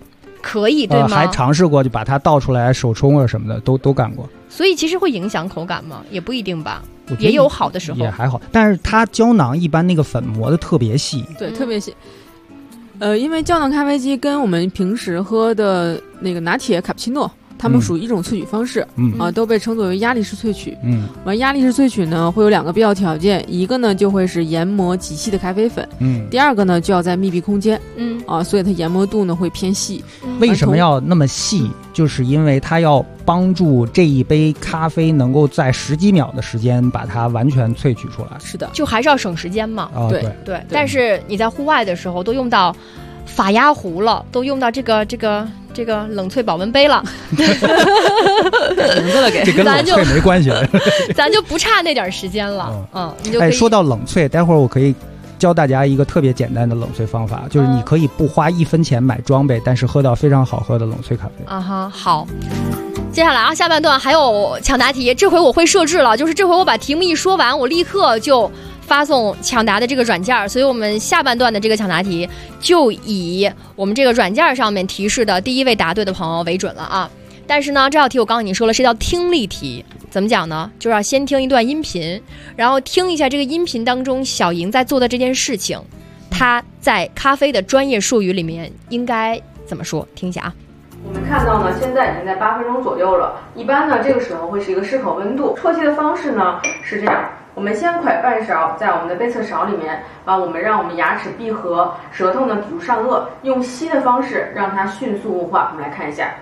可以对吗？ 还尝试过就把它倒出来手冲啊什么的都干过。 所以其实会影响口感吗？也不一定吧，也有好的时候， 也还好。但是它胶囊一般那个粉磨的特别细， 对，特别细。因为胶囊咖啡机跟我们平时喝的那个拿铁、卡布奇诺，它们属于一种萃取方式，都被称作为压力式萃取。完压力式萃取呢，会有2个必要条件，一个呢就会是研磨极细的咖啡粉，第二个呢就要在密闭空间，所以它研磨度呢会偏细。 为什么要那么细？就是因为它要帮助这一杯咖啡能够在10几秒的时间把它完全萃取出来。 是的， 就还是要省时间嘛。 对。 但是你在户外的时候都用到法压壶了，都用到这个冷萃保温杯了，名字了给， 这跟冷萃没关系了， 咱就不差那点时间了。你就可以。 说到冷萃，待会儿我可以教大家一个特别简单的冷萃方法，就是你可以不花1分钱买装备，但是喝到非常好喝的冷萃咖啡。 好。接下来下半段还有抢答题，这回我会设置了，就是这回我把题目一说完，我立刻就发送抢答的这个软件，所以我们下半段的这个抢答题就以我们这个软件上面提示的第1位答对的朋友为准了啊。但是呢，这道题我刚刚已经说了是一道听力题，怎么讲呢？就是要先听一段音频，然后听一下这个音频当中小莹在做的这件事情，她在咖啡的专业术语里面应该怎么说？听一下啊。 我们看到呢，现在已经在8分钟左右了。一般呢，这个时候会是一个适口温度。啜吸的方式呢是这样：我们先㧟半勺在我们的杯测勺里面，让我们牙齿闭合，舌头呢抵住上颚，用吸的方式让它迅速雾化。我们来看一下，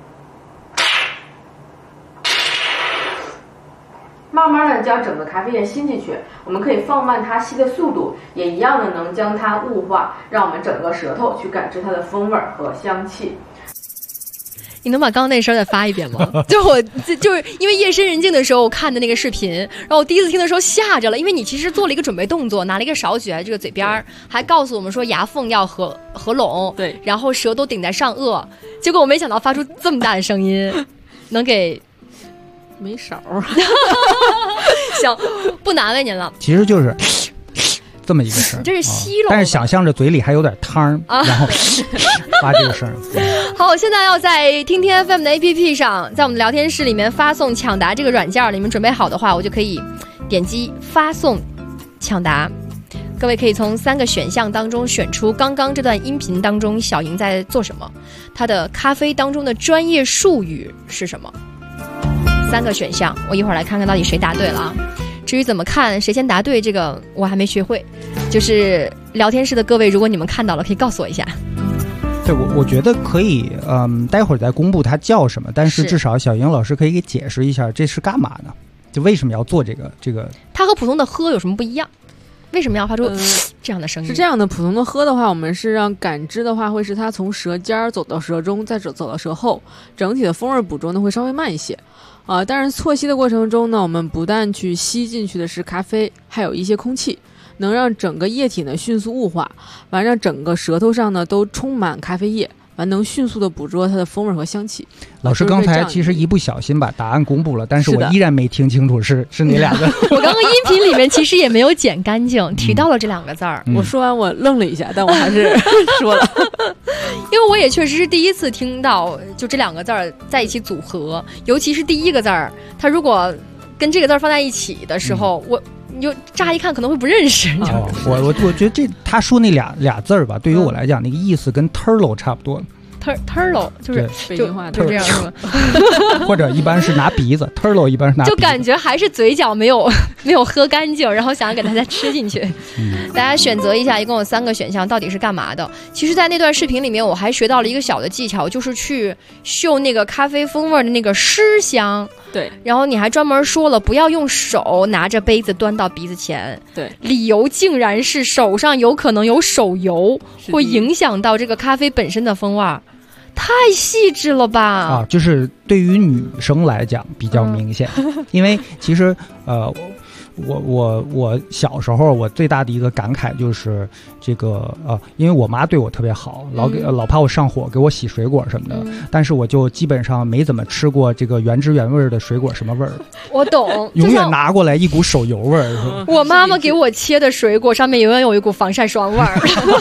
慢慢的将整个咖啡液吸进去。我们可以放慢它吸的速度，也一样的能将它雾化，让我们整个舌头去感知它的风味和香气。 你能把刚刚那声再发一遍吗？就是因为夜深人静的时候看的那个视频，然后我第一次听的时候吓着了，因为你其实做了一个准备动作，拿了一个勺举在这个嘴边，还告诉我们说牙缝要合拢， 对， 然后舌头顶在上颚，结果我没想到发出这么大的声音，能给没勺。 行，不难为您了， 其实就是这么一个声， 这是吸了， 但是想象着嘴里还有点汤，然后发这个声。 好，现在要在听听 FM 的 APP 上，在我们的聊天室里面发送抢答这个软件，你们准备好的话，我就可以点击发送抢答。各位可以从3个选项当中选出刚刚这段音频当中小莹在做什么，她的咖啡当中的专业术语是什么。3个选项，我一会儿来看看到底谁答对了啊。至于怎么看谁先答对，这个我还没学会，就是聊天室的各位，如果你们看到了可以告诉我一下。 对，我觉得可以，待会儿再公布它叫什么，但是至少小莹老师可以给解释一下这是干嘛呢？就为什么要做这个？ 它和普通的喝有什么不一样？为什么要发出这样的声音？ 是这样的，普通的喝的话，我们是让感知的话会是它从舌尖走到舌中，再走到舌后，整体的风味捕捉呢会稍微慢一些。但是啜吸的过程中呢，我们不但去吸进去的是咖啡，还有一些空气，能让整个液体呢迅速雾化，完让整个舌头上呢都充满咖啡液，完能迅速的捕捉它的风味和香气。 老师刚才其实一不小心把答案公布了，但是我依然没听清楚是哪2个。 我刚刚音频里面其实也没有剪干净，提到了这2个字儿。 我说完我愣了一下，但我还是说了， 因为我也确实是第一次听到就这2个字儿在一起组合，尤其是第1个字儿，它如果跟这个字儿放在一起的时候，你就乍一看可能会不认识。 我觉得他说那俩字儿吧，对于我来讲，那个意思跟 turtle 差不多。 turtle 就是北京话就这样是吗？ 或者一般是拿鼻子 turtle 一般是拿鼻子， 就感觉还是嘴角没有喝干净，然后想给大家吃进去。大家选择一下，一共有3个选项，到底是干嘛的？其实在那段视频里面我还学到了一个小的技巧，就是去嗅那个咖啡风味的那个湿香。 对， 然后你还专门说了不要用手拿着杯子端到鼻子前， 对， 理由竟然是手上有可能有手油，会影响到这个咖啡本身的风味。太细致了吧！ 就是对于女生来讲比较明显，因为其实我小时候我最大的一个感慨就是这个因为我妈对我特别好，老怕我上火，给我洗水果什么的，但是我就基本上没怎么吃过这个原汁原味的水果什么味儿。 我懂， 永远拿过来一股手油味儿。 我妈妈给我切的水果上面永远有一股防晒霜味儿。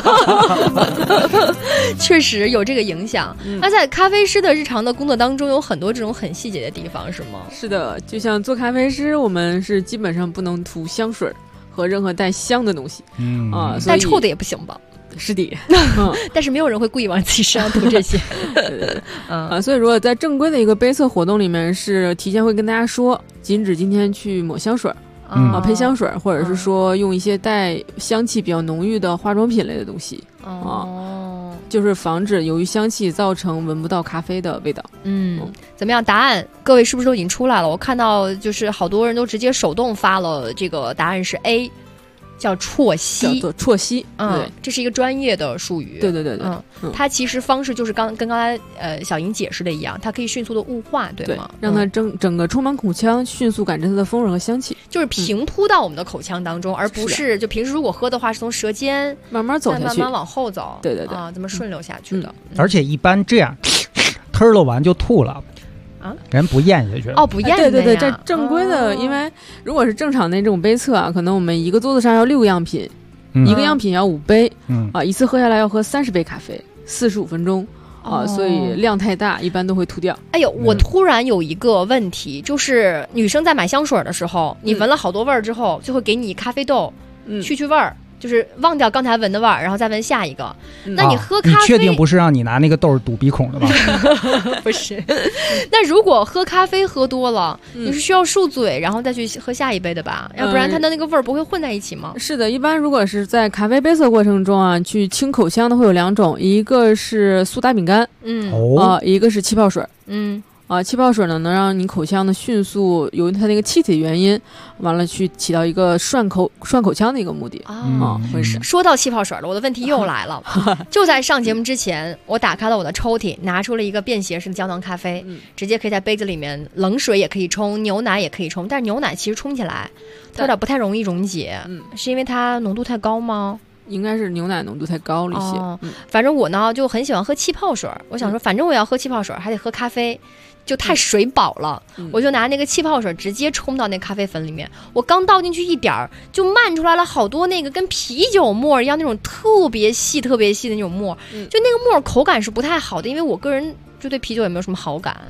确实有这个影响。那在咖啡师的日常的工作当中，有很多这种很细节的地方，是吗？ 是的，就像做咖啡师，我们是基本上不能涂香水和任何带香的东西， 带臭的也不行吧？ 是的， 但是没有人会故意往自己身上涂这些。 所以如果在正规的一个杯测活动里面，是提前会跟大家说，禁止今天去抹香水。喷香水，或者是说用一些带香气比较浓郁的化妆品类的东西就是防止由于香气造成闻不到咖啡的味道。 怎么样？答案各位是不是都已经出来了？我看到就是好多人都直接手动发了，这个答案是 A。叫啜吸， 叫做啜吸，对， 这是一个专业的术语。 对， 它其实方式就是跟刚才小莹解释的一样，它可以迅速的雾化，对吗？ 让它整个充满口腔，迅速感知它的风味和香气， 就是平铺到我们的口腔当中，而不是就平时如果喝的话是从舌尖慢慢走下去， 慢慢往后走， 对这么顺流下去的。 而且一般这样吞了完就吐了。人不咽下去不咽对，这正规的，因为如果是正常的这种杯测啊，可能我们一个桌子上要6个样品，一个样品要5杯，一次喝下来要喝30杯咖啡，45分钟所以量太大，一般都会吐掉。 哎呦，我突然有一个问题，就是女生在买香水的时候，你闻了好多味儿之后，就会给你咖啡豆去味儿。就是忘掉刚才闻的味儿，然后再闻下一个。那你喝咖啡， 你确定不是让你拿那个豆堵鼻孔的吧？ 不是。那如果喝咖啡喝多了，你是需要漱嘴，然后再去喝下一杯的吧？要不然它的那个味儿不会混在一起吗？ 是的，一般如果是在咖啡杯测过程中啊，去清口腔的会有2种，一个是苏打饼干，一个是气泡水，气泡水呢能让你口腔的迅速由于它那个气体原因，完了去起到一个涮口腔的一个目的会是。说到气泡水了，我的问题又来了。就在上节目之前，我打开了我的抽屉，拿出了一个便携式的胶囊咖啡，直接可以在杯子里面，冷水也可以冲，牛奶也可以冲，但是牛奶其实冲起来它有点不太容易溶解，是因为它浓度太高吗？ 应该是牛奶浓度太高了一些。 反正我呢就很喜欢喝气泡水，我想说反正我要喝气泡水还得喝咖啡，就太水饱了，我就拿那个气泡水直接冲到那咖啡粉里面，我刚倒进去一点儿，就漫出来了好多那个跟啤酒沫一样那种特别细的那种沫，就那个沫口感是不太好的，因为我个人就对啤酒也没有什么好感。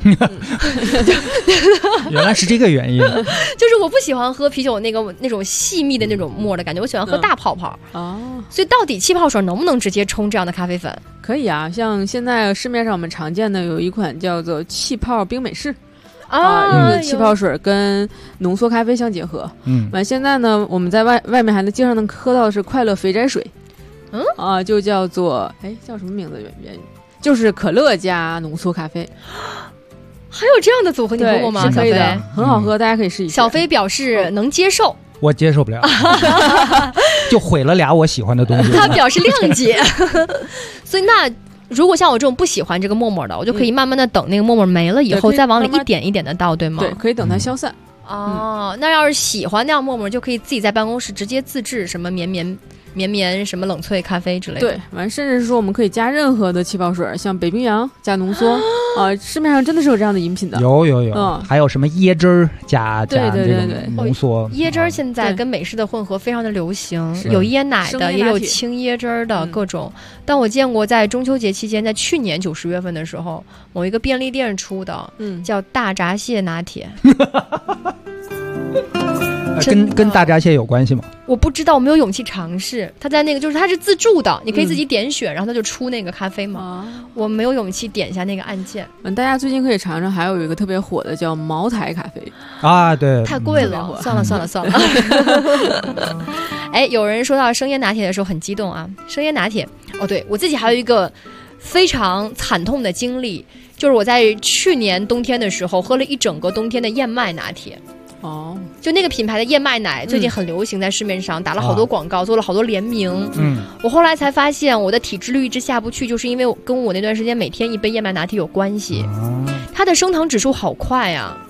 原来是这个原因。 就是我不喜欢喝啤酒那种细密的那种沫的感觉，我喜欢喝大泡泡。所以到底气泡水能不能直接冲这样的咖啡粉？ 可以啊，像现在市面上我们常见的有一款叫做气泡冰美式。用的气泡水跟浓缩咖啡相结合。现在呢，我们在外面还能经常能喝到的是快乐肥宅水。就叫做叫什么名字？就是可乐加浓缩咖啡。 还有这样的组合，你喝过吗？ 可以的，很好喝，大家可以试一下。 小飞表示能接受， 我接受不了，就毁了俩我喜欢的东西。 他表示谅解。所以那如果像我这种不喜欢这个沫沫的，我就可以慢慢的等那个沫沫没了以后，再往里一点一点的倒，对吗？ 对，可以等它消散。 那要是喜欢那样沫沫，就可以自己在办公室直接自制什么绵绵什么冷萃咖啡之类的。 对，甚至是说我们可以加任何的气泡水，像北冰洋加浓缩市面上真的是有这样的饮品的。 有，还有什么椰汁儿加这个浓缩。 椰汁儿现在跟美式的混合非常的流行，有椰奶的，也有轻椰汁儿的各种。但我见过在中秋节期间，在去年9、10月份的时候，某一个便利店出的，叫大闸蟹拿铁。 跟大闸蟹有关系吗？ 我不知道，我没有勇气尝试。它在那个它是自助的，你可以自己点选，然后它就出那个咖啡嘛。我没有勇气点一下那个按键。 大家最近可以尝尝，还有一个特别火的叫茅台咖啡对， 太贵了，算了。有人说到生椰拿铁的时候很激动啊，生椰拿铁对，我自己还有一个非常惨痛的经历，就是我在去年冬天的时候喝了一整个冬天的燕麦拿铁。就那个品牌的燕麦奶最近很流行，在市面上打了好多广告，做了好多联名。我后来才发现我的体脂率一直下不去，就是因为跟我那段时间每天一杯燕麦拿铁有关系。它的升糖指数好快啊，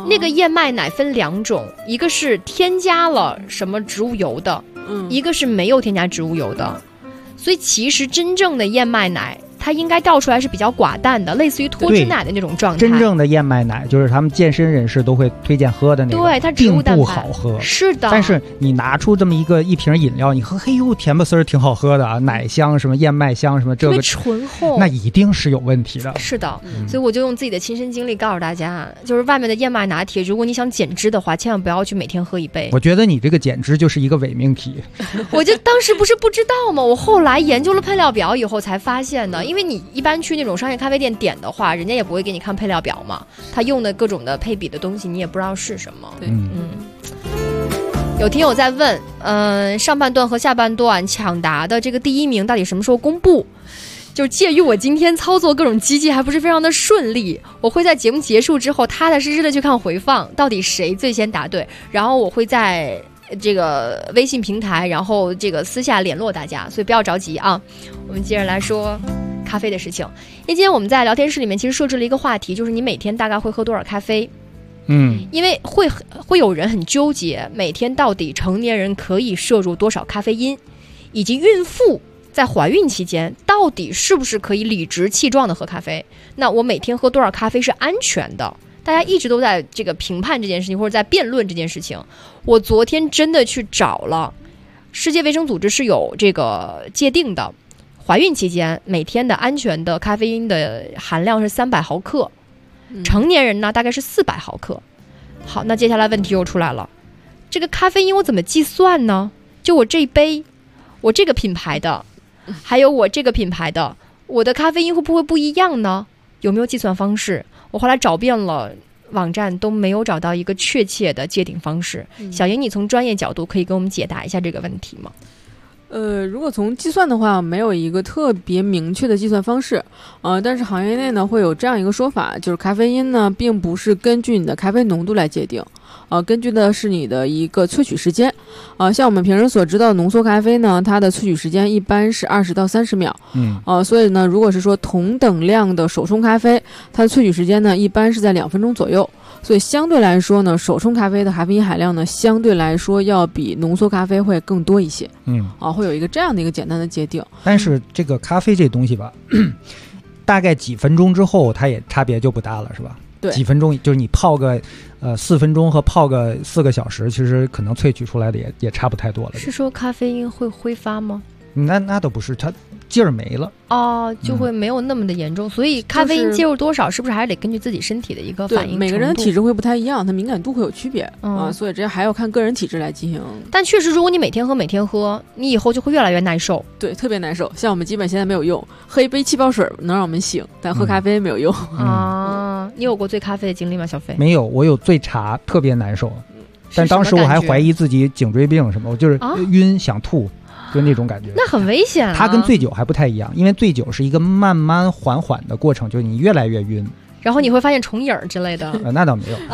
那个燕麦奶分2种，一个是添加了什么植物油的，一个是没有添加植物油的。所以其实真正的燕麦奶它应该倒出来是比较寡淡的，类似于脱脂奶的那种状态。 真正的燕麦奶就是他们健身人士都会推荐喝的那个， 对，它植物蛋白并不好喝。 是的， 但是你拿出这么一瓶饮料，你喝，嘿呦，甜不丝儿，挺好喝的啊，奶香什么燕麦香什么，这个醇厚， 那一定是有问题的。 是的，所以我就用自己的亲身经历告诉大家，就是外面的燕麦拿铁，如果你想减脂的话，千万不要去每天喝一杯。 我觉得你这个减脂就是一个伪命题。 我就当时不是不知道吗？我后来研究了配料表以后才发现的，因为你一般去那种商业咖啡店点的话，人家也不会给你看配料表嘛，他用的各种的配比的东西你也不知道是什么。 对， 有听友在问，上半段和下半段抢答的这个第1名到底什么时候公布？就介于我今天操作各种机器还不是非常的顺利，我会在节目结束之后踏踏实实的去看回放，到底谁最先答对，然后我会在这个微信平台，然后这个私下联络大家，所以不要着急啊。我们接着来说咖啡的事情，因为今天我们在聊天室里面其实设置了一个话题，就是你每天大概会喝多少咖啡。因为会有人很纠结，每天到底成年人可以摄入多少咖啡因，以及孕妇在怀孕期间到底是不是可以理直气壮的喝咖啡。那我每天喝多少咖啡是安全的？大家一直都在这个评判这件事情，或者在辩论这件事情。我昨天真的去找了，世界卫生组织是有这个界定的，怀孕期间每天的安全的咖啡因的含量是300毫克，成年人呢大概是400毫克。好，那接下来问题又出来了，这个咖啡因我怎么计算呢？就我这一杯，我这个品牌的，还有我这个品牌的，我的咖啡因会不会不一样呢？有没有计算方式？我后来找遍了网站都没有找到一个确切的界定方式。小莹，你从专业角度可以给我们解答一下这个问题吗？ 如果从计算的话，没有一个特别明确的计算方式，但是行业内呢会有这样一个说法，就是咖啡因呢并不是根据你的咖啡浓度来界定，根据的是你的一个萃取时间，像我们平时所知道的浓缩咖啡呢，它的萃取时间一般是20到30秒，所以呢，如果是说同等量的手冲咖啡，它的萃取时间呢一般是在2分钟左右。所以相对来说呢，手冲咖啡的咖啡因含量呢，相对来说要比浓缩咖啡会更多一些。会有一个这样的一个简单的界定。 但是这个咖啡这东西吧，大概几分钟之后，它也差别就不大了，是吧？ 对， 几分钟就是你泡个4分钟和泡个4个小时，其实可能萃取出来的也差不太多了。 是说咖啡因会挥发吗？ 那倒不是，它劲儿没了就会没有那么的严重。所以咖啡因介入多少，是不是还是得根据自己身体的一个反应程度？ 每个人的体质会不太一样，它敏感度会有区别所以这还要看个人体质来进行。 但确实，如果你每天喝，你以后就会越来越耐受。 对，特别难受。像我们基本现在没有用，喝一杯气泡水能让我们醒，但喝咖啡没有用你有过醉咖啡的经历吗，小飞？ 没有，我有醉茶，特别难受。但当时我还怀疑自己颈椎病什么，我就是晕想吐。就那种感觉， 那很危险它跟醉酒还不太一样，因为醉酒是一个慢慢缓缓的过程，就是你越来越晕， 然后你会发现重影之类的。 那倒没有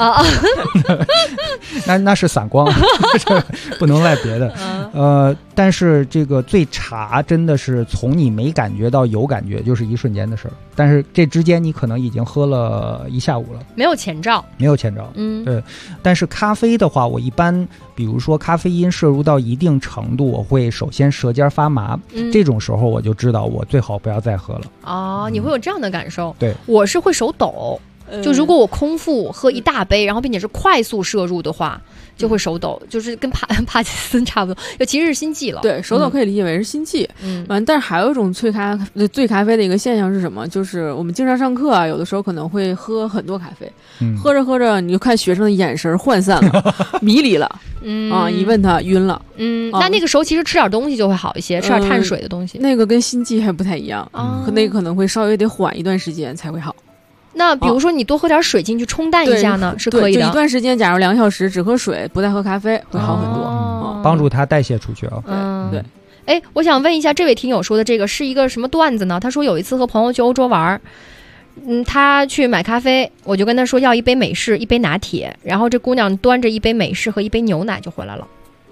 那是散光不能赖别的但是这个醉茶真的是从你没感觉到有感觉，就是一瞬间的事儿。但是这之间你可能已经喝了一下午了， 没有前兆。 对。但是咖啡的话，我一般比如说咖啡因摄入到一定程度，我会首先舌尖发麻，这种时候我就知道我最好不要再喝了。 你会有这样的感受？ 对， 我是会手抖。就如果我空腹喝一大杯，然后并且是快速摄入的话，就会手抖，就是跟帕金森差不多，其实是心悸了。 对，手抖可以理解为是心悸。但是还有一种醉咖啡的一个现象是什么？就是我们经常上课啊，有的时候可能会喝很多咖啡，喝着喝着你就看学生的眼神涣散了，迷离了，一问他晕了。 那个时候其实吃点东西就会好一些，吃点碳水的东西。 那个跟心悸还不太一样，那个可能会稍微得缓一段时间才会好。 那比如说你多喝点水进去冲淡一下呢，是可以的。 就一段时间，假如2小时只喝水，不再喝咖啡，会好很多， 帮助它代谢出去对。 我想问一下，这位听友说的这个是一个什么段子呢？他说有一次和朋友去欧洲玩，他去买咖啡，我就跟他说要一杯美式，一杯拿铁，然后这姑娘端着一杯美式和一杯牛奶就回来了。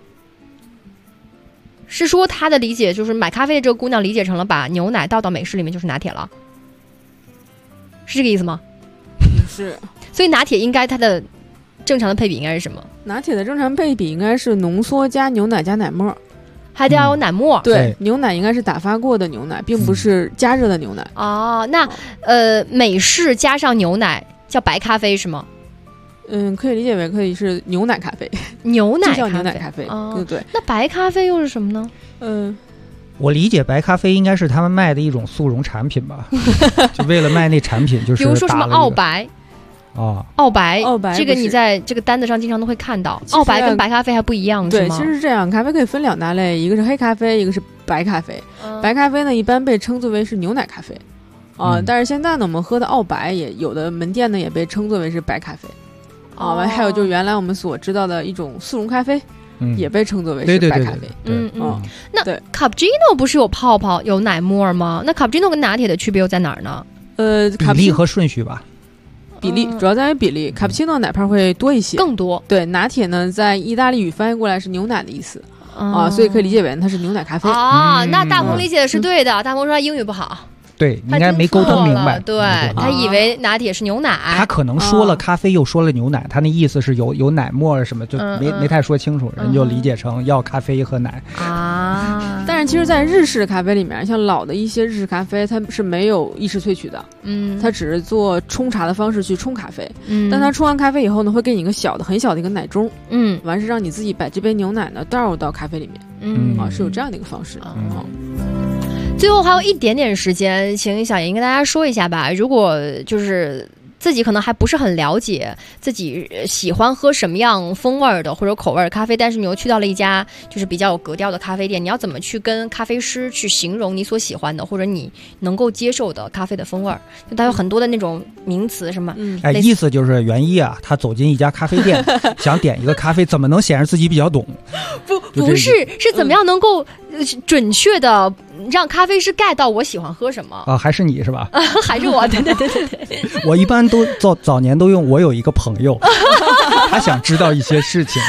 是说他的理解就是买咖啡的这个姑娘理解成了把牛奶倒到美式里面就是拿铁了。是这个意思吗？ 是， 所以拿铁应该它的正常的配比应该是什么？ 拿铁的正常配比应该是浓缩加牛奶加奶沫， 还得要有奶沫。 对，牛奶应该是打发过的牛奶，并不是加热的牛奶。 哦，那美式加上牛奶叫白咖啡是吗？ 可以理解为可以是牛奶咖啡， 牛奶咖啡， 叫牛奶咖啡。对对。 那白咖啡又是什么呢？ 我理解白咖啡应该是他们卖的一种速溶产品吧，就为了卖那产品，就是比如说什么澳白。澳白，这个你在这个单子上经常都会看到。澳白跟白咖啡还不一样， 对， 是吗？ 其实是这样，咖啡可以分两大类，一个是黑咖啡，一个是白咖啡。白咖啡呢，一般被称作为是牛奶咖啡，但是现在呢，我们喝的澳白也有的门店呢也被称作为是白咖啡，完还有就是原来我们所知道的一种速溶咖啡。也被称作为是白咖啡。 那 cappuccino 不是有泡泡有奶沫吗？那 cappuccino 跟拿铁的区别又在哪儿呢？ 比例和顺序吧。 比例主要在于比例，卡布奇诺奶泡会多一些， 更多。 对，拿铁呢，在意大利语翻译过来是牛奶的意思所以可以理解为它是牛奶咖啡。 那大鹏理解的是对的。大鹏说他英语不好。 对，应该没沟通明白。 对，他以为拿铁是牛奶， 他可能说了咖啡又说了牛奶，他那意思是有奶沫什么，就没太说清楚，人就理解成要咖啡和奶但是其实，在日式咖啡里面，像老的一些日式咖啡，它是没有意式萃取的，它只是做冲茶的方式去冲咖啡，但它冲完咖啡以后呢，会给你一个很小的一个奶盅，完是让你自己把这杯牛奶呢倒入到咖啡里面，是有这样的一个方式。 最后还有一点点时间，请小莹跟大家说一下吧。如果就是自己可能还不是很了解自己喜欢喝什么样风味的或者口味的咖啡，但是你又去到了一家就是比较有格调的咖啡店，你要怎么去跟咖啡师去形容你所喜欢的或者你能够接受的咖啡的风味？就它有很多的那种名词什么， 意思就是袁一啊，他走进一家咖啡店想点一个咖啡，怎么能显示自己比较懂？ 不是怎么样能够准确的让咖啡师 get 到我喜欢喝什么还是你是吧？ 还是我？对。 我一般都早年都用我有一个朋友，他想知道一些事情。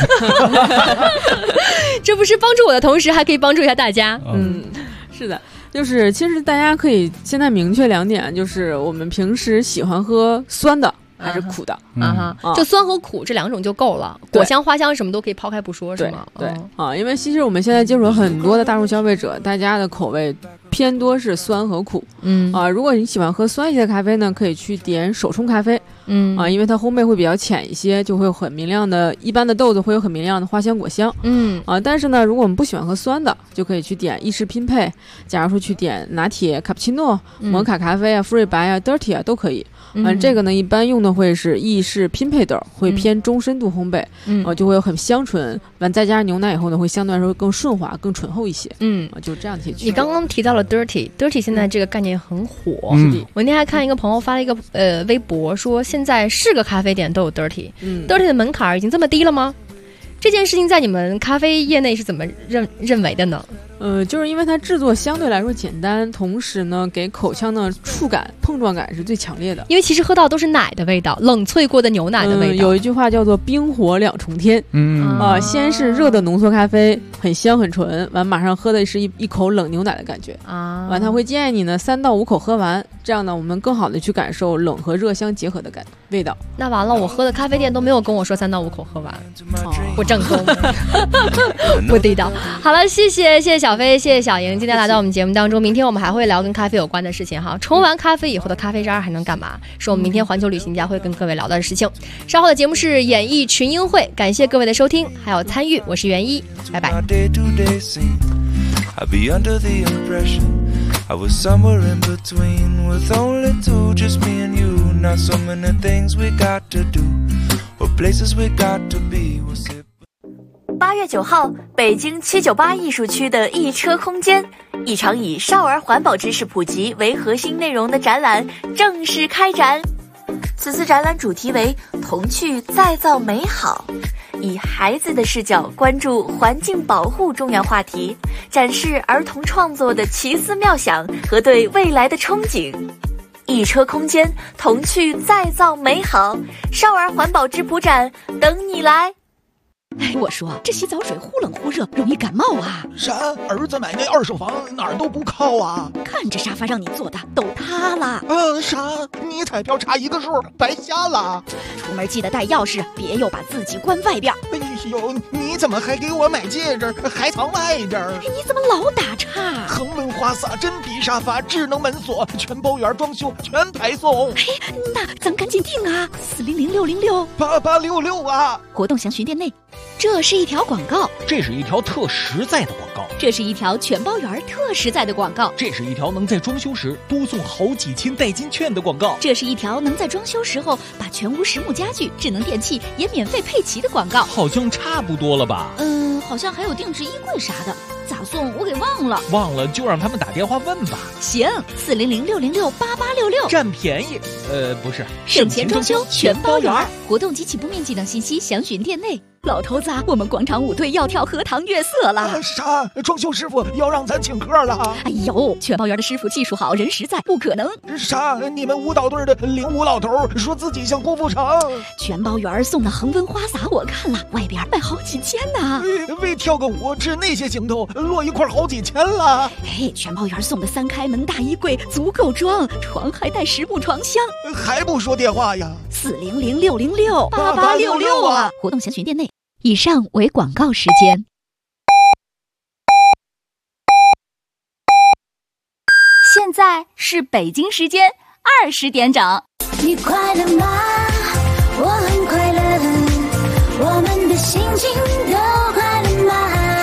这不是帮助我的同时，还可以帮助一下大家。 是的，就是其实大家可以现在明确2点，就是我们平时喜欢喝酸的还是苦的就酸和苦这2种就够了，果香花香什么都可以抛开不说，是吗？ 对因为其实我们现在接触了很多的大众消费者，大家的口味偏多是酸和苦如果你喜欢喝酸一些的咖啡呢，可以去点手冲咖啡因为它烘焙会比较浅一些，就会有很明亮的，一般的豆子会有很明亮的花香果香但是呢，如果我们不喜欢喝酸的，就可以去点意式拼配，假如说去点拿铁、卡布奇诺、摩卡咖啡馥芮白dirty 都可以这个呢一般用的会是意式拼配豆，会偏中深度烘焙就会有很香醇，完再加上牛奶以后呢，会相对来说更顺滑更醇厚一些就是这样提。 你刚刚提到了 dirty 现在这个概念很火我那天还看一个朋友发了一个微博说现在是个咖啡店都有 dirty 的门槛已经这么低了吗？这件事情在你们咖啡业内是怎么认为的呢？ 就是因为它制作相对来说简单，同时呢给口腔的触感碰撞感是最强烈的， 因为其实喝到都是奶的味道，冷萃过的牛奶的味道有一句话叫做冰火两重天先是热的浓缩咖啡很香很纯，完马上喝的是一口冷牛奶的感觉完它会建议你呢3到5口喝完，这样呢我们更好的去感受冷和热相结合的味道。 那完了，我喝的咖啡店都没有跟我说3到5口喝完不正宗不地道。好了，谢谢小飞，谢谢小莹今天来到我们节目当中。明天我们还会聊跟咖啡有关的事情哈。冲完咖啡以后的咖啡渣还能干嘛，是我们明天环球旅行家会跟各位聊的事情。稍后的节目是演艺群英会，感谢各位的收听还有参与，我是袁一，拜拜。 I was somewhere in between with only 2, just me and you. Not so many things we got to do, or places we got to be. 8月9号，北京798艺术区的一车空间，一场以少儿环保知识普及为核心内容的展览正式开展。此次展览主题为童趣再造美好，以孩子的视角关注环境保护重要话题，展示儿童创作的奇思妙想和对未来的憧憬。一车空间，童趣再造美好，少儿环保质朴展等你来。 我说这洗澡水忽冷忽热，容易感冒啊。 啥？儿子买那2手房哪儿都不靠啊？ 看看这沙发让你坐的都塌了。 啥？你彩票差一个数，白瞎了。 出门记得带钥匙，别又把自己关外边。 哎呦，你怎么还给我买戒指，还藏外边？ 你怎么老打岔？ 恒温花洒真皮沙发，智能门锁，全包圆装修，全排送。 那咱赶紧订啊！400-666-8866 啊！ 活动详询店内。这是一条广告， 这是一条特实在的广告， 这是一条全包圆特实在的广告， 这是一条能在装修时多送好几千代金券的广告， 这是一条能在装修时候把全屋实木家具、智能电器也免费配齐的广告。 好像差不多了吧？ 好像还有定制衣柜啥的，咋送我给忘了。 忘了就让他们打电话问吧。 行，400-666-8866， 占便宜。不是， 省钱装修全包圆。活动及起步面积等信息详询店内。老头子，我们广场舞队要跳荷塘月色了。 啥？装修师傅要让咱请客了？ 哎呦，全包圆的师傅技术好，人实在，不可能。 啥？你们舞蹈队的领舞老头说自己像郭富城。 全包圆送的恒温花洒我看了，外边卖好几千呢。 为跳个舞吃那些行头，落一块好几千了。 全包圆送的3开门大衣柜足够装，床还带实木床箱。 还不说电话呀 ？400-666-8866啊！活动详询店内。以上为广告时间。 现在是北京时间20点整。 你快乐吗？我很快乐，我们的心情都快乐吗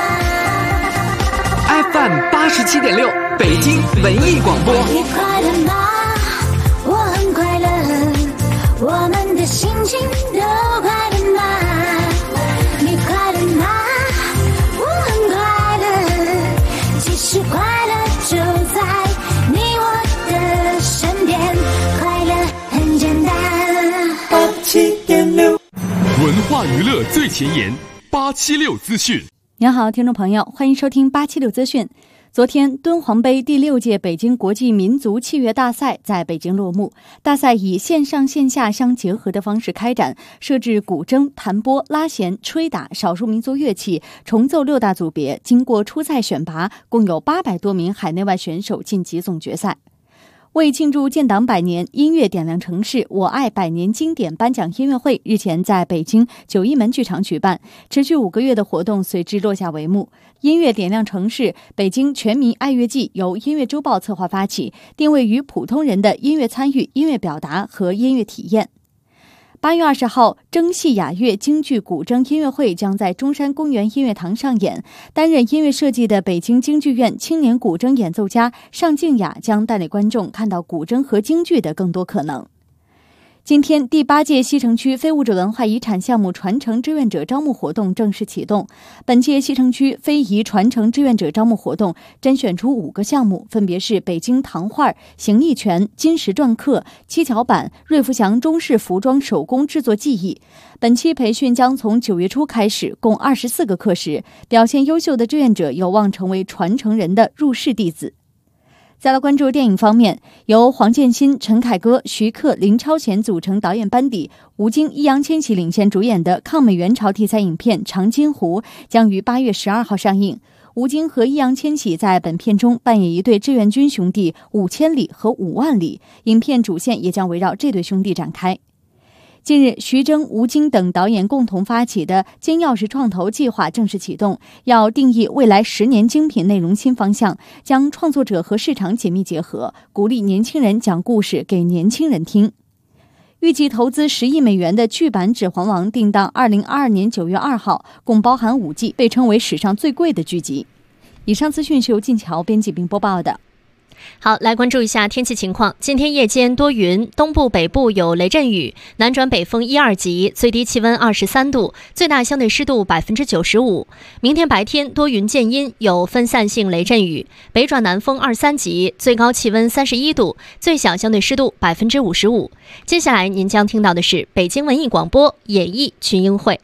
？FM 87.6，北京文艺广播。 你快乐吗？我很快乐，我们的心情都快乐吗？你快乐吗？我很快乐，其实快乐就在你我的身边，快乐很简单。87.6， 文化娱乐最前沿，876资讯。 您好，听众朋友，欢迎收听876资讯。昨天，敦煌杯第6届北京国际民族器乐大赛在北京落幕。大赛以线上线下相结合的方式开展，设置古筝、弹拨、拉弦、吹打、少数民族乐器、重奏6大组别，经过初赛选拔，共有800多名海内外选手晋级总决赛。为庆祝建党100年，音乐点亮城市我爱100年经典颁奖音乐会日前在北京9一门剧场举办，持续5个月的活动随之落下帷幕。音乐点亮城市北京全民爱乐季由音乐周报策划发起，定位于普通人的音乐参与、音乐表达和音乐体验。8月20号，筝戏雅乐京剧古筝音乐会将在中山公园音乐堂上演。担任音乐设计的北京京剧院青年古筝演奏家尚静雅将带领观众看到古筝和京剧的更多可能。今天，第8届西城区非物质文化遗产项目传承志愿者招募活动正式启动。本届西城区非遗传承志愿者招募活动甄选出5个项目，分别是北京唐画、形意拳、金石篆刻、七巧板、瑞福祥中式服装手工制作技艺。本期培训将从9月初开始，共24个课时，表现优秀的志愿者有望成为传承人的入室弟子。再来关注电影方面，由黄建新、陈凯歌、徐克、林超贤组成导演班底，吴京、易烊千玺领衔主演的抗美援朝题材影片《长津湖》将于8月12号上映。吴京和易烊千玺在本片中扮演一对志愿军兄弟5000里和5万里，影片主线也将围绕这对兄弟展开。近日，徐峥、吴京等导演共同发起的金钥匙创投计划正式启动，要定义未来10年精品内容新方向，将创作者和市场紧密结合，鼓励年轻人讲故事给年轻人听。预计投资10亿美元的剧版《指环王》定档2022年9月2号，共包含5季，被称为史上最贵的剧集。以上资讯是由晋桥编辑并播报的。 好，来关注一下天气情况。今天夜间多云，东部北部有雷阵雨，南转北风1、2级，最低气温23度，最大相对湿度95%。明天白天多云见阴，有分散性雷阵雨，北转南风2、3级，最高气温31度，最小相对湿度55%。接下来您将听到的是北京文艺广播演艺群英会。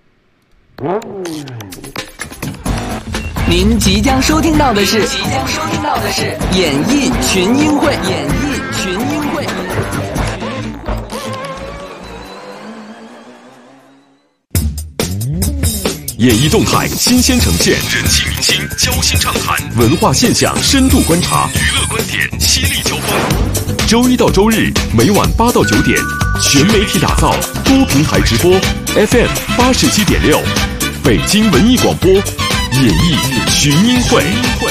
您即将收听到的是演艺群英会。 演艺动态新鲜呈现，人气明星交心畅谈，文化现象深度观察，娱乐观点犀利交锋。周一到周日每晚8到9点，全媒体打造，多平台直播 ，FM 87.6，北京文艺广播演艺群英会。